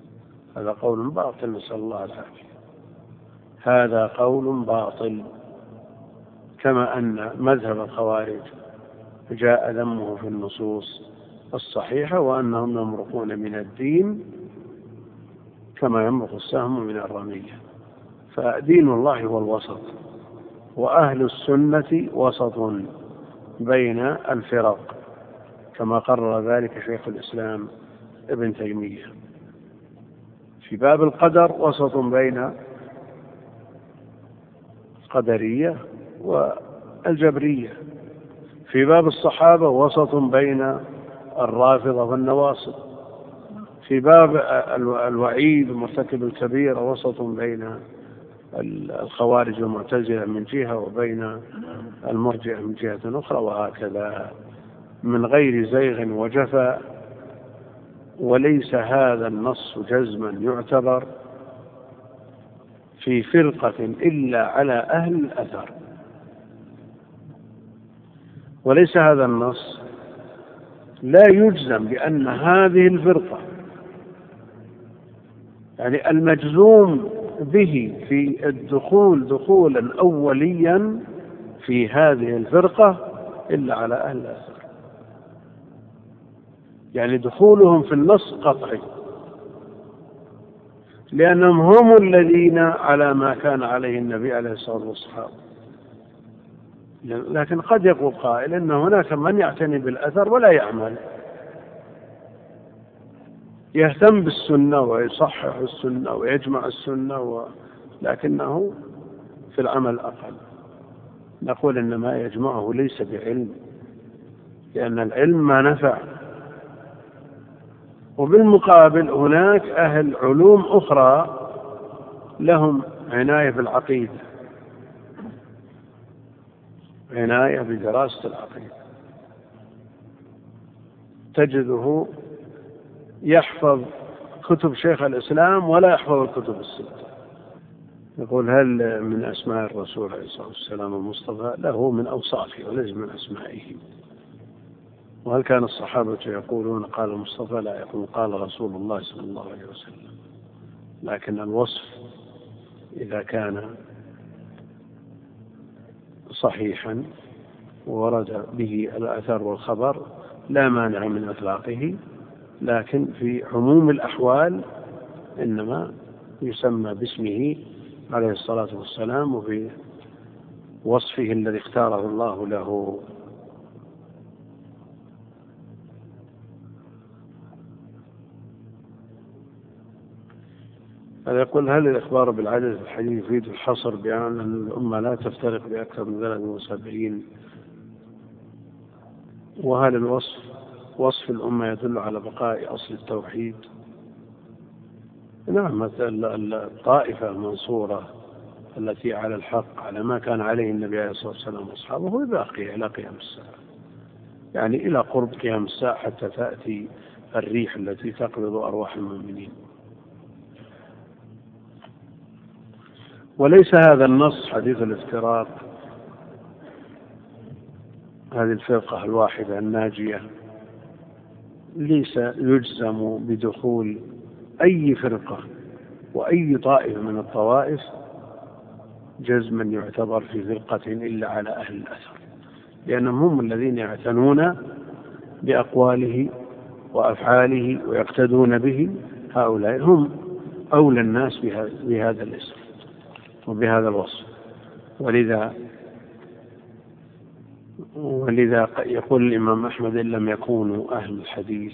هذا قول باطل، نسأل الله العافية، هذا قول باطل كما أن مذهب الخوارج جاء ذمه في النصوص الصحيحة وأنهم يمرقون من الدين كما يمرق السهم من الرمية. فدين الله هو الوسط، وأهل السنة وسط بين الفرق كما قرر ذلك شيخ الإسلام ابن تيمية. في باب القدر وسط بين القدرية والجبرية. في باب الصحابة وسط بين الرافضة والنواصب. في باب الوعيد مرتكب الكبير وسط بين الخوارج والمعتزلة من جهة وبين المرجئة من جهة أخرى، وهكذا من غير زيغ وجفا. وليس هذا النص جزما يعتبر في فرقة إلا على أهل الأثر، وليس هذا النص لا يجزم بأن هذه الفرقة، يعني المجزوم به في الدخول دخولا أوليا في هذه الفرقة إلا على أهل الأثر، يعني دخولهم في النص قطعي، لأنهم هم الذين على ما كان عليه النبي عليه الصلاة والسلام. لكن قد يقول قائل إن هناك من يعتني بالأثر ولا يعمل، يهتم بالسنة ويصحح السنة ويجمع السنة، لكنه في العمل أقل. نقول إن ما يجمعه ليس بعلم، لأن العلم ما نفع. وبالمقابل هناك أهل علوم أخرى لهم عناية بالعقيدة، عناية بدراسة العقيدة، تجده يحفظ كتب شيخ الإسلام ولا يحفظ الكتب الستة. يقول هل من أسماء الرسول عليه الصلاة والسلام المصطفى؟ له من أوصافه وليس من أسمائه. وهل كان الصحابة يقولون قال المصطفى؟ لا، يقول قال رسول الله صلى الله عليه وسلم. لكن الوصف إذا كان صحيحا ورد به الأثر والخبر لا مانع من إطلاقه، لكن في عموم الأحوال إنما يسمى باسمه عليه الصلاة والسلام وفي وصفه الذي اختاره الله له. هذا يقول هل الإخبار بالعدد في الحديث يفيد الحصر بأن الأمة لا تفترق بأكثر من ثلاث وسبعين؟ وهل الوصف وصف الأمة يدل على بقاء أصل التوحيد؟ نعم، الطائفة المنصورة التي على الحق على ما كان عليه النبي عليه الصلاة والسلام وأصحابه باقية إلى قيام الساعة، يعني إلى قرب قيام الساعة حتى تأتي الريح التي تقبض أرواح المؤمنين. وليس هذا النص حديث الافتراق، هذه الفرقة الواحدة الناجية، ليس يجزم بدخول أي فرقة وأي طائفة من الطوائف جزما يعتبر في فرقة إلا على أهل الأثر، لأنهم هم الذين يعتنون بأقواله وأفعاله ويقتدون به. هؤلاء هم أولى الناس بهذا الاسم وبهذا الوصف. ولذا ولذا يقول الإمام أحمد إن لم يكونوا أهل الحديث،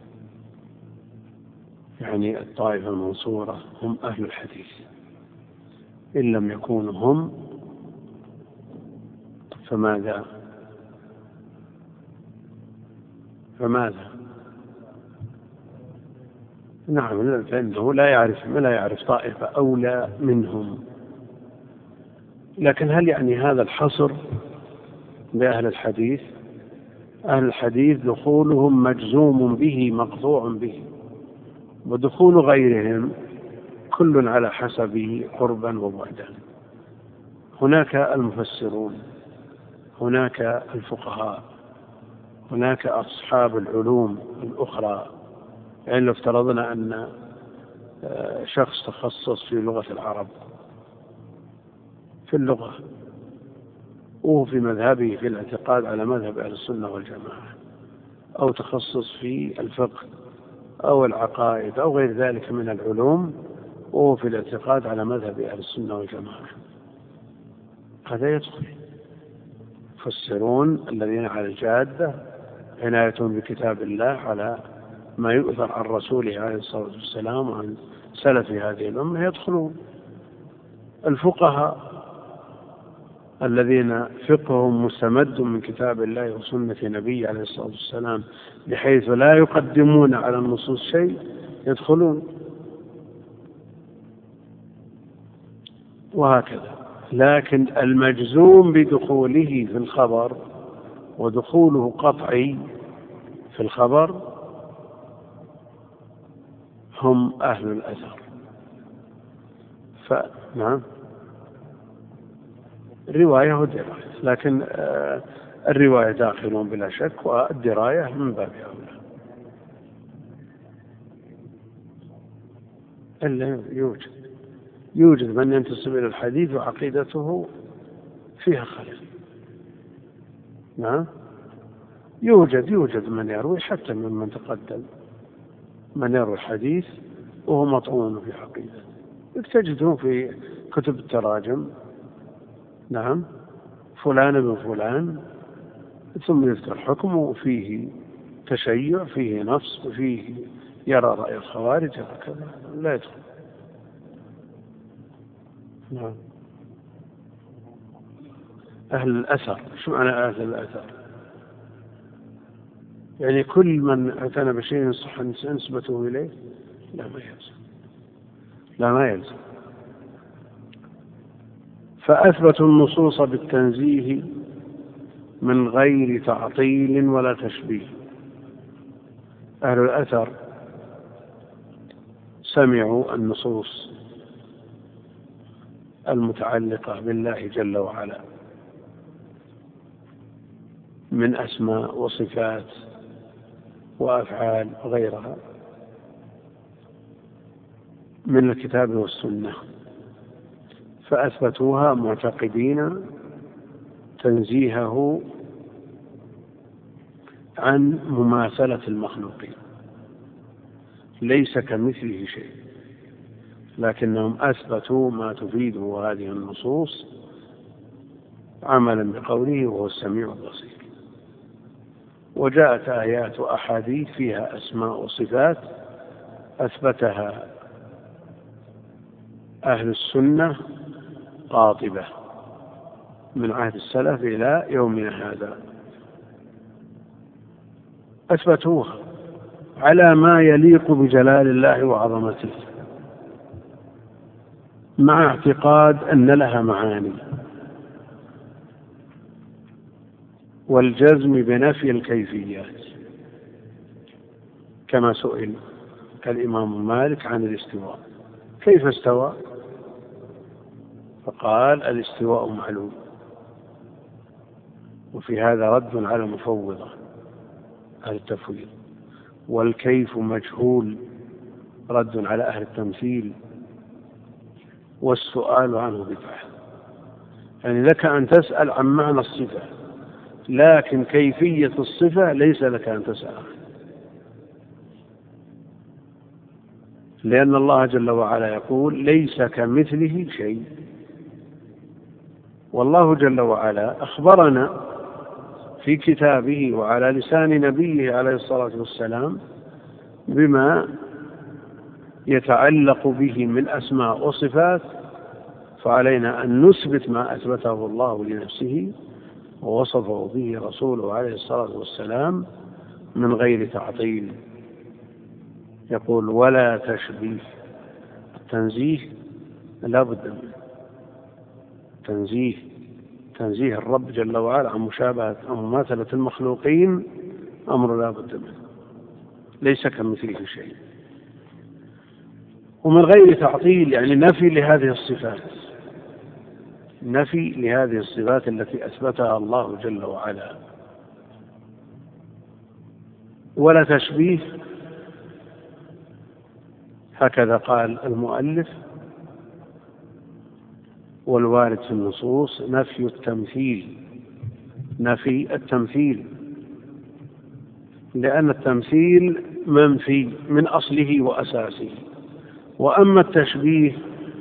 يعني الطائفة المنصورة هم أهل الحديث، إن لم يكونوا هم فماذا فماذا نعم، فإنه لا يعرف لا يعرف طائفة أولى منهم. لكن هل يعني هذا الحصر بأهل الحديث؟ أهل الحديث دخولهم مجزوم به مقطوع به، ودخول غيرهم كل على حسبه قربا وبعدا. هناك المفسرون، هناك الفقهاء، هناك أصحاب العلوم الأخرى. يعني لو افترضنا أن شخص تخصص في لغة العرب في اللغة وهو في مذهبه في الاعتقاد على مذهب أهل السنة والجماعة، أو تخصص في الفقه أو العقائد أو غير ذلك من العلوم وهو في الاعتقاد على مذهب أهل السنة والجماعة، هذا يدخل. يفسرون الذين على الجادة عنايتهم بكتاب الله على ما يؤثر عن رسوله عليه الصلاة والسلام وعن سلف هذه الأمة يدخلون. الفقهاء الذين فقههم مستمد من كتاب الله وسنة نبيه عليه الصلاة والسلام بحيث لا يقدمون على النصوص شيء يدخلون، وهكذا. لكن المجزوم بدخوله في الخبر ودخوله قطعي في الخبر هم أهل الأثر. فنعم الرواية والدراية، لكن الرواية داخلون بلا شك، والدراية من باب أولى. إلا يوجد يوجد من ينتسب إلى الحديث وعقيدته فيها خلل. نعم يوجد يوجد من يروي حتى ممن تقدم من يروي الحديث وهو مطعون في عقيدته، تجدون في كتب التراجم نعم فلان بن فلان، ثم يذكر حكمه فيه تشيع فيه نفس وفيه يرى رأي الخوارج هكذا لا يدخل. نعم أهل الأثر، شو معنى أهل الأثر؟ يعني كل من اعتنى بشيء صح نسبته إليه؟ لا ما يلزم لا ما يلزم فأثبتوا النصوص بالتنزيه من غير تعطيل ولا تشبيه. أهل الأثر سمعوا النصوص المتعلقة بالله جل وعلا من أسماء وصفات وأفعال وغيرها من الكتاب والسنة، فأثبتوها معتقدين تنزيهه عن مماثلة المخلوقين، ليس كمثله شيء، لكنهم أثبتوا ما تفيده هذه النصوص عملا بقوله وهو السميع البصير. وجاءت آيات وأحاديث فيها أسماء وصفات أثبتها أهل السنة قاطبة من عهد السلف إلى يومنا هذا، أثبتوها على ما يليق بجلال الله وعظمته مع اعتقاد أن لها معاني، والجزم بنفي الكيفيات كما سئل الإمام مالك عن الاستواء كيف استوى؟ فقال الاستواء معلوم، وفي هذا رد على المفوضة أهل التفويض، والكيف مجهول رد على أهل التمثيل، والسؤال عنه بدعة. يعني لك أن تسأل عن معنى الصفة، لكن كيفية الصفة ليس لك أن تسأل عنه، لأن الله جل وعلا يقول ليس كمثله شيء، والله جل وعلا أخبرنا في كتابه وعلى لسان نبيه عليه الصلاة والسلام بما يتعلق به من أسماء وصفات، فعلينا أن نثبت ما أثبته الله لنفسه ووصفه به رسوله عليه الصلاة والسلام من غير تعطيل. يقول ولا تشبيه، التنزيه لا بد منه، تنزيه تنزيه الرب جل وعلا عن مشابهة أو مماثلة المخلوقين أمر لا بد منه، ليس كمثله شيء. ومن غير تعطيل يعني نفي لهذه الصفات، نفي لهذه الصفات التي أثبتها الله جل وعلا. ولا تشبيه هكذا قال المؤلف، والوارد في النصوص نفي التمثيل نفي التمثيل، لأن التمثيل منفي من أصله وأساسه. وأما التشبيه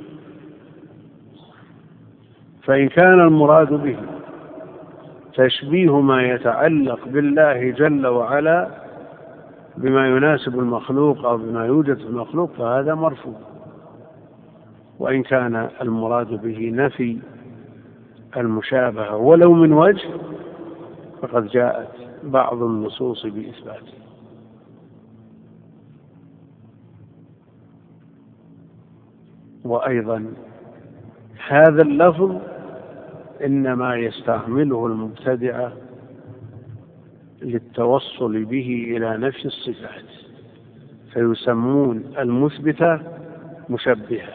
فإن كان المراد به تشبيه ما يتعلق بالله جل وعلا بما يناسب المخلوق أو بما يوجد في المخلوق فهذا مرفوض. وإن كان المراد به نفي المشابهة ولو من وجه فقد جاءت بعض النصوص بإثباته. وأيضا هذا اللفظ إنما يستعمله المبتدعة للتوصل به إلى نفي الصفات، فيسمون المثبتة مشبهة.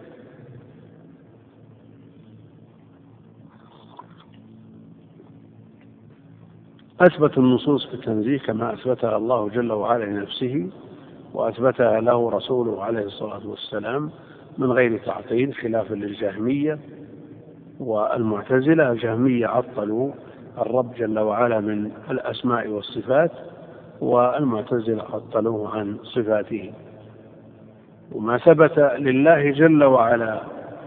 أثبت النصوص بالتنزيه كما أثبتها الله جل وعلا لنفسه وأثبتها له رسوله عليه الصلاة والسلام من غير تعطيل، خلافا للجهمية والمعتزلة. الجهمية عطلوا الرب جل وعلا من الأسماء والصفات، والمعتزلة عطلوه عن صفاته. وما ثبت لله جل وعلا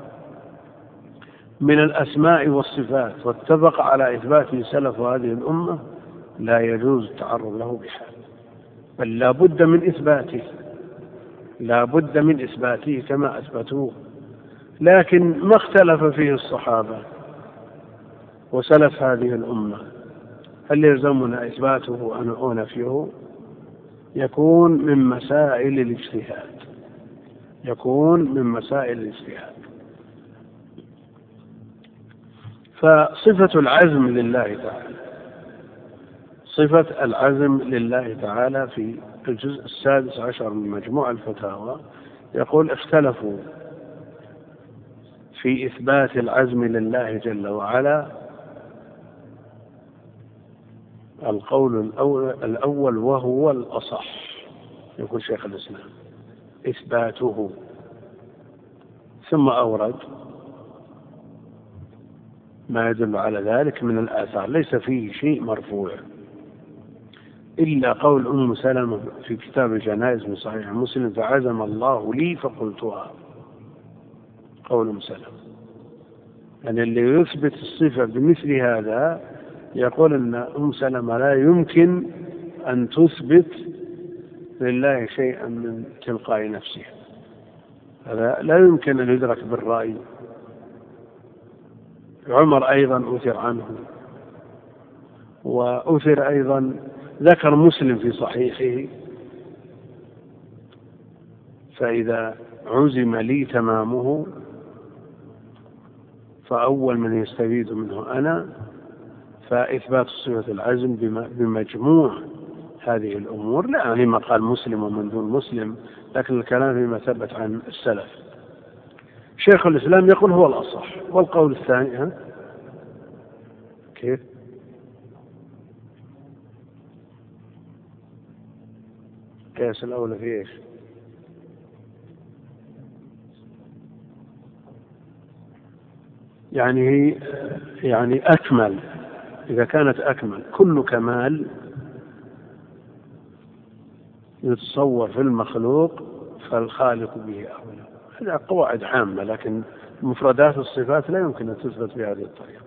من الأسماء والصفات واتفق على إثباته سلف هذه الأمة لا يجوز التعرض له بحال، بل لا بد من إثباته، لا بد من إثباته كما أثبتوه. لكن ما اختلف فيه الصحابة وسلف هذه الأمة هل يلزمنا إثباته أو نفيه؟ يكون من مسائل الاجتهاد، يكون من مسائل الاجتهاد. فصفة العزم لله تعالى، صفة العزم لله تعالى في الجزء السادس عشر من مجموع الفتاوى يقول: اختلفوا في إثبات العزم لله جل وعلا. القول الأول, الأول وهو الأصح، يقول شيخ الإسلام، إثباته. ثم أورد ما يدل على ذلك من الآثار، ليس فيه شيء مرفوع إلا قول أم سلمة في كتاب الجنائز من صحيح مسلم: فعزم الله لي فقلتها. قول أم سلمة، يعني اللي يثبت الصفة بمثل هذا يقول أن أم سلمة لا يمكن أن تثبت لله شيئا من تلقاء نفسها، هذا لا يمكن أن يدرك بالرأي. عمر أيضا أثر عنه، وأثر أيضا ذكر مسلم في صحيحه: فإذا عزم لي تمامه فأول من يستفيد منه أنا. فإثبات صفة العزم بمجموع هذه الأمور، لا يعني ما قال مسلم ومن دون مسلم، لكن الكلام فيما ثبت عن السلف. شيخ الإسلام يقول هو الأصح. والقول الثاني ها كيف؟ قياس الأولى في إيش؟ يعني هي يعني أكمل، إذا كانت أكمل. كل كمال يتصور في المخلوق فالخالق به أولى. هذه قواعد عامة، لكن مفردات الصفات لا يمكن أن تثبت بهذه الطريقة.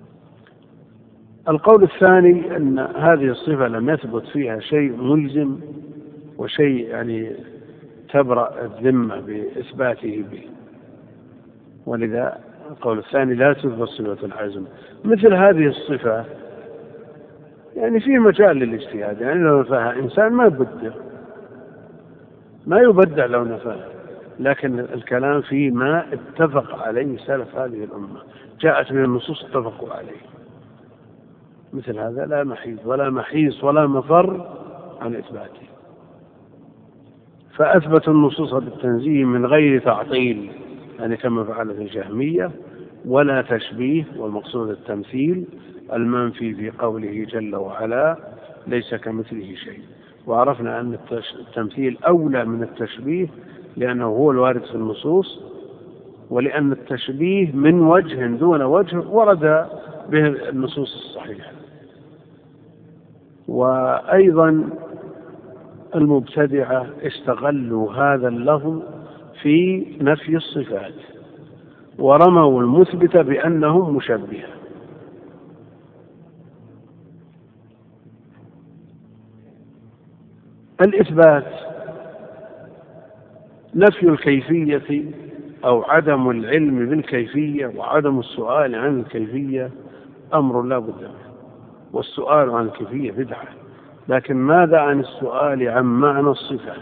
القول الثاني أن هذه الصفة لم يثبت فيها شيء ملزم وشيء يعني تبرأ الذمة بإثباته به، ولذا القول الثاني لا تثبت صفة العزم. مثل هذه الصفة يعني في مجال للاجتهاد، يعني لو نفاها إنسان ما يبدع، ما يبدع لو نفاها، لكن الكلام فيه ما اتفق عليه سلف هذه الأمة، جاءت من النصوص اتفقوا عليه. مثل هذا لا محيز ولا محيص ولا مفر عن إثباته. فأثبت النصوص بالتنزيه من غير تعطيل، يعني كما فعلت الجهمية، ولا تشبيه، والمقصود التمثيل المنفي في قوله جل وعلا: ليس كمثله شيء. وعرفنا أن التمثيل أولى من التشبيه لأنه هو الوارد في النصوص، ولأن التشبيه من وجه دون وجه ورد به النصوص الصحيحة. وأيضا المبتدعة استغلوا هذا اللفظ في نفي الصفات ورموا المثبت بأنهم مشبهة. الإثبات نفي الكيفية أو عدم العلم بالكيفية وعدم السؤال عن الكيفية أمر لا بد منه، والسؤال عن الكيفية بدعة. لكن ماذا عن السؤال عن معنى الصفة؟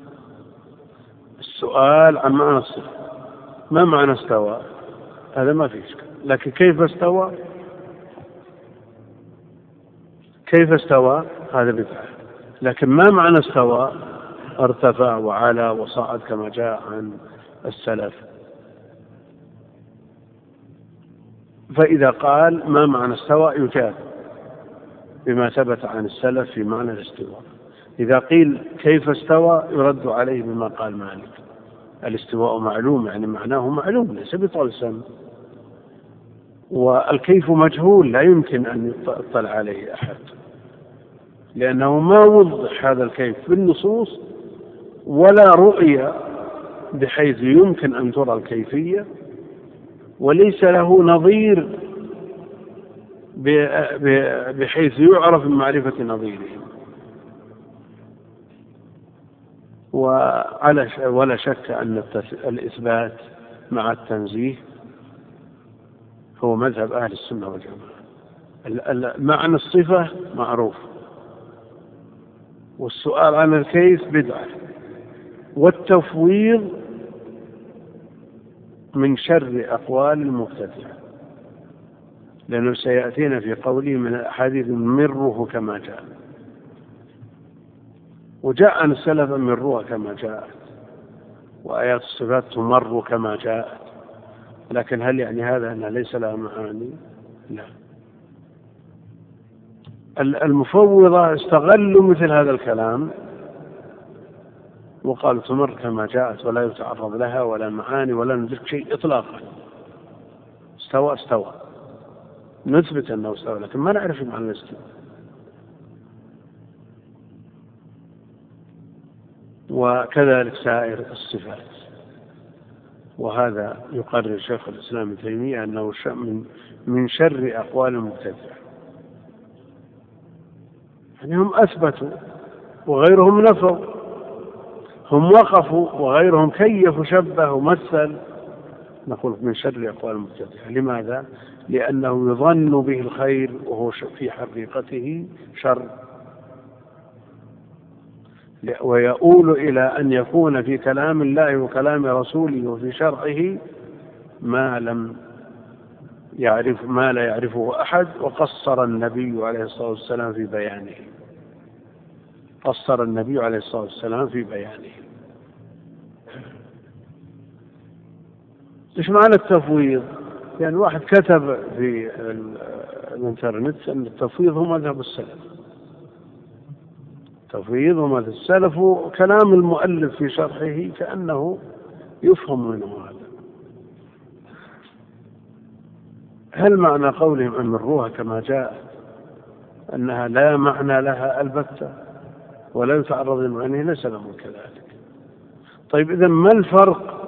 السؤال عن معنى الصفة، ما معنى استوى؟ هذا ما فيه إشكال. لكن كيف استوى؟ كيف استوى؟ هذا بدعة. لكن ما معنى استوى؟ ارتفع وعلى وصعد كما جاء عن السلف. فإذا قال ما معنى استوى يجاب بما ثبت عن السلف في معنى الاستواء. إذا قيل كيف استوى يرد عليه بما قال مالك: الاستواء معلوم، يعني معناه معلوم ليس بطلسم، والكيف مجهول لا يمكن أن يطلع عليه أحد، لأنه ما وضح هذا الكيف بالنصوص ولا رؤية بحيث يمكن أن ترى الكيفية، وليس له نظير بحيث يعرف من معرفة نظيره. ولا شك أن الإثبات مع التنزيه هو مذهب أهل السنة والجماعة. معنى الصفة معروف، والسؤال عن الكيف بدعة، والتفويض من شر أقوال المبتدعة، لأنه سيأتينا في قوله من الأحاديث مره كما جاء، وجاء عن السلف مروها كما جاءت، وآيات الصفات تمر كما جاءت. لكن هل يعني هذا أنها ليس لها معاني؟ لا. المفوضة استغلوا مثل هذا الكلام وقالوا تمر كما جاءت ولا يتعرض لها ولا معاني ولا ندرك شيء إطلاقا. استوى استوى، نثبت أنه استوى لكن ما نعرف معنى الاستواء. وكذلك سائر الصفات. وهذا يقرر شيخ الإسلام ابن تيمية أنه من شر أقوال المبتدعة. يعني هم أثبتوا وغيرهم نفوا، هم وقفوا وغيرهم كيفوا شبهوا ومثل. نقول من شر أقوال المبتدعة. لماذا؟ لأنه يظن به الخير وهو في حقيقته شر، ويؤول إلى أن يكون في كلام الله وكلام رسوله وفي شرعه ما لم يعرف ما لا يعرفه أحد. وقصر النبي عليه الصلاة والسلام في بيانه قصر النبي عليه الصلاة والسلام في بيانه. إيش معنى التفويض؟ يعني واحد كتب في الانترنت أن التفويض هو مذهب السلف. التفويض هو مذهب السلف، وكلام المؤلف في شرحه كأنه يفهم منه هذا. هل معنى قولهم أن مروها كما جاء أنها لا معنى لها البتة ولا يتعرض لمعنى؟ ليس لهم كذلك. طيب إذن ما الفرق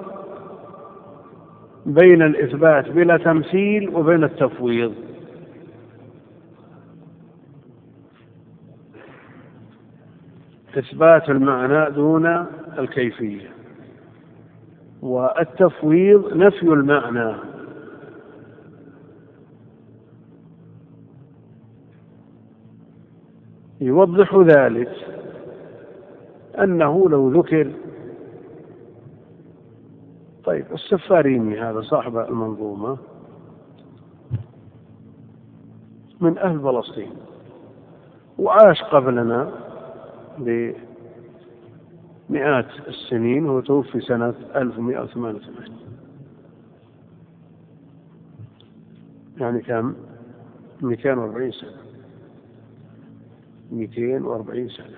بين الإثبات بلا تمثيل وبين التفويض؟ إثبات المعنى دون الكيفية، والتفويض نفي المعنى. يوضح ذلك أنه لو ذكر طيب السفاريني هذا صاحب المنظومة من أهل فلسطين وعاش قبلنا بمئات السنين، وتوفي سنة ألف ومئة وثمانية وثمانين، يعني كم؟ مئتين وأربعين سنة مئتين وأربعين سنة.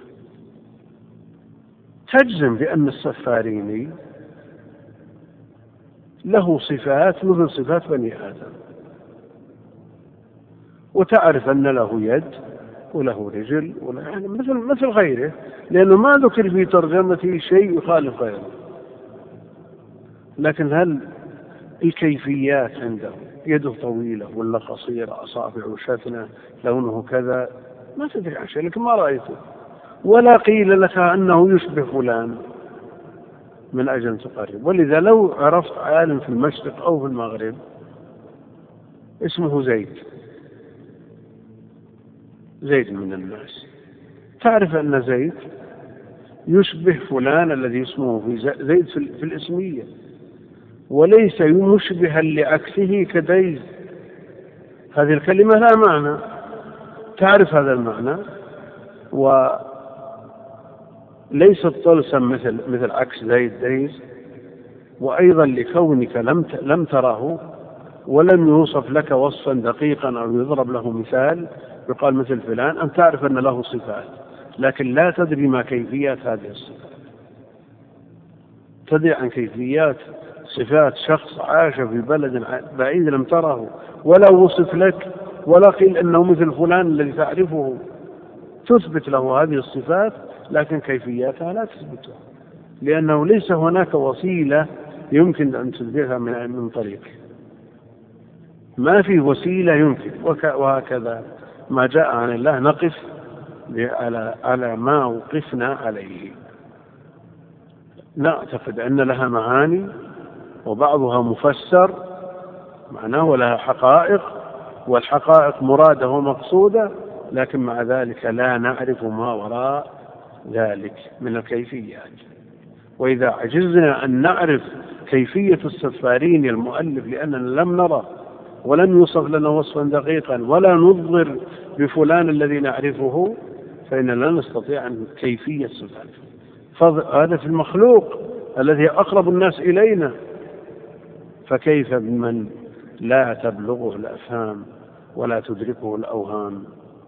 تجزم بأن السفاريني له صفات مثل صفات بني آدم، وتعرف أن له يد وله رجل ولا يعني مثل مثل غيره، لأنه ما ذكر في ترجمته شيء يخالف غيره. لكن هل الكيفيات عنده يده طويلة ولا قصيرة، أصابعه شثنة، لونه كذا، ما تدري عن شيء، لكن ما رأيته ولا قيل لك أنه يشبه فلان من أجل تقرب. ولذا لو عرفت عالم في المشرق أو في المغرب اسمه زيد زيد من الناس، تعرف أن زيد يشبه فلان الذي اسمه في زيد في الاسمية، وليس مشبها لعكسه كديز. هذه الكلمة لها معنى، تعرف هذا المعنى، وليست طلسم مثل مثل عكس زيد ديز. وأيضا لكونك لم لم تره ولم يوصف لك وصفا دقيقا أو يضرب له مثال يقال مثل فلان، أن تعرف أن له صفات لكن لا تدري ما كيفيات هذه الصفات. تدري عن كيفيات صفات شخص عاش في بلد بعيد لم تره ولا وصف لك ولا قيل أنه مثل فلان الذي تعرفه، تثبت له هذه الصفات لكن كيفياتها لا تثبتها، لأنه ليس هناك وسيلة يمكن أن تثبتها من طريق، ما في وسيلة يمكن. وهكذا ما جاء عن الله نقف على على ما وقفنا عليه. نعتقد أن لها معاني وبعضها مفسر معناه ولها حقائق، والحقائق مرادة ومقصودة، لكن مع ذلك لا نعرف ما وراء ذلك من الكيفيات. وإذا عجزنا أن نعرف كيفية السفارين المؤلف لأننا لم نرى ولم يوصف لنا وصفا دقيقا ولا نظهر بفلان الذي نعرفه، فإننا لا نستطيع أن كيفية صفاته. هذا في المخلوق الذي أقرب الناس إلينا، فكيف بمن لا تبلغه الأفهام ولا تدركه الأوهام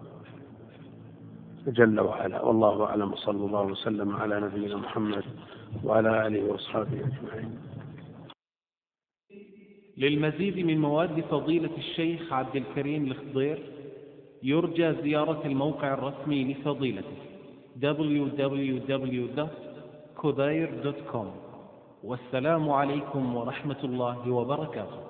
جل وعلا. والله أعلم، صلى الله وسلم على نبينا محمد وعلى آله وأصحابه أجمعين. للمزيد من مواد فضيلة الشيخ عبد الكريم الخضير يرجى زيارة الموقع الرسمي لفضيلته دبليو دبليو دبليو دوت خضير دوت كوم. والسلام عليكم ورحمة الله وبركاته.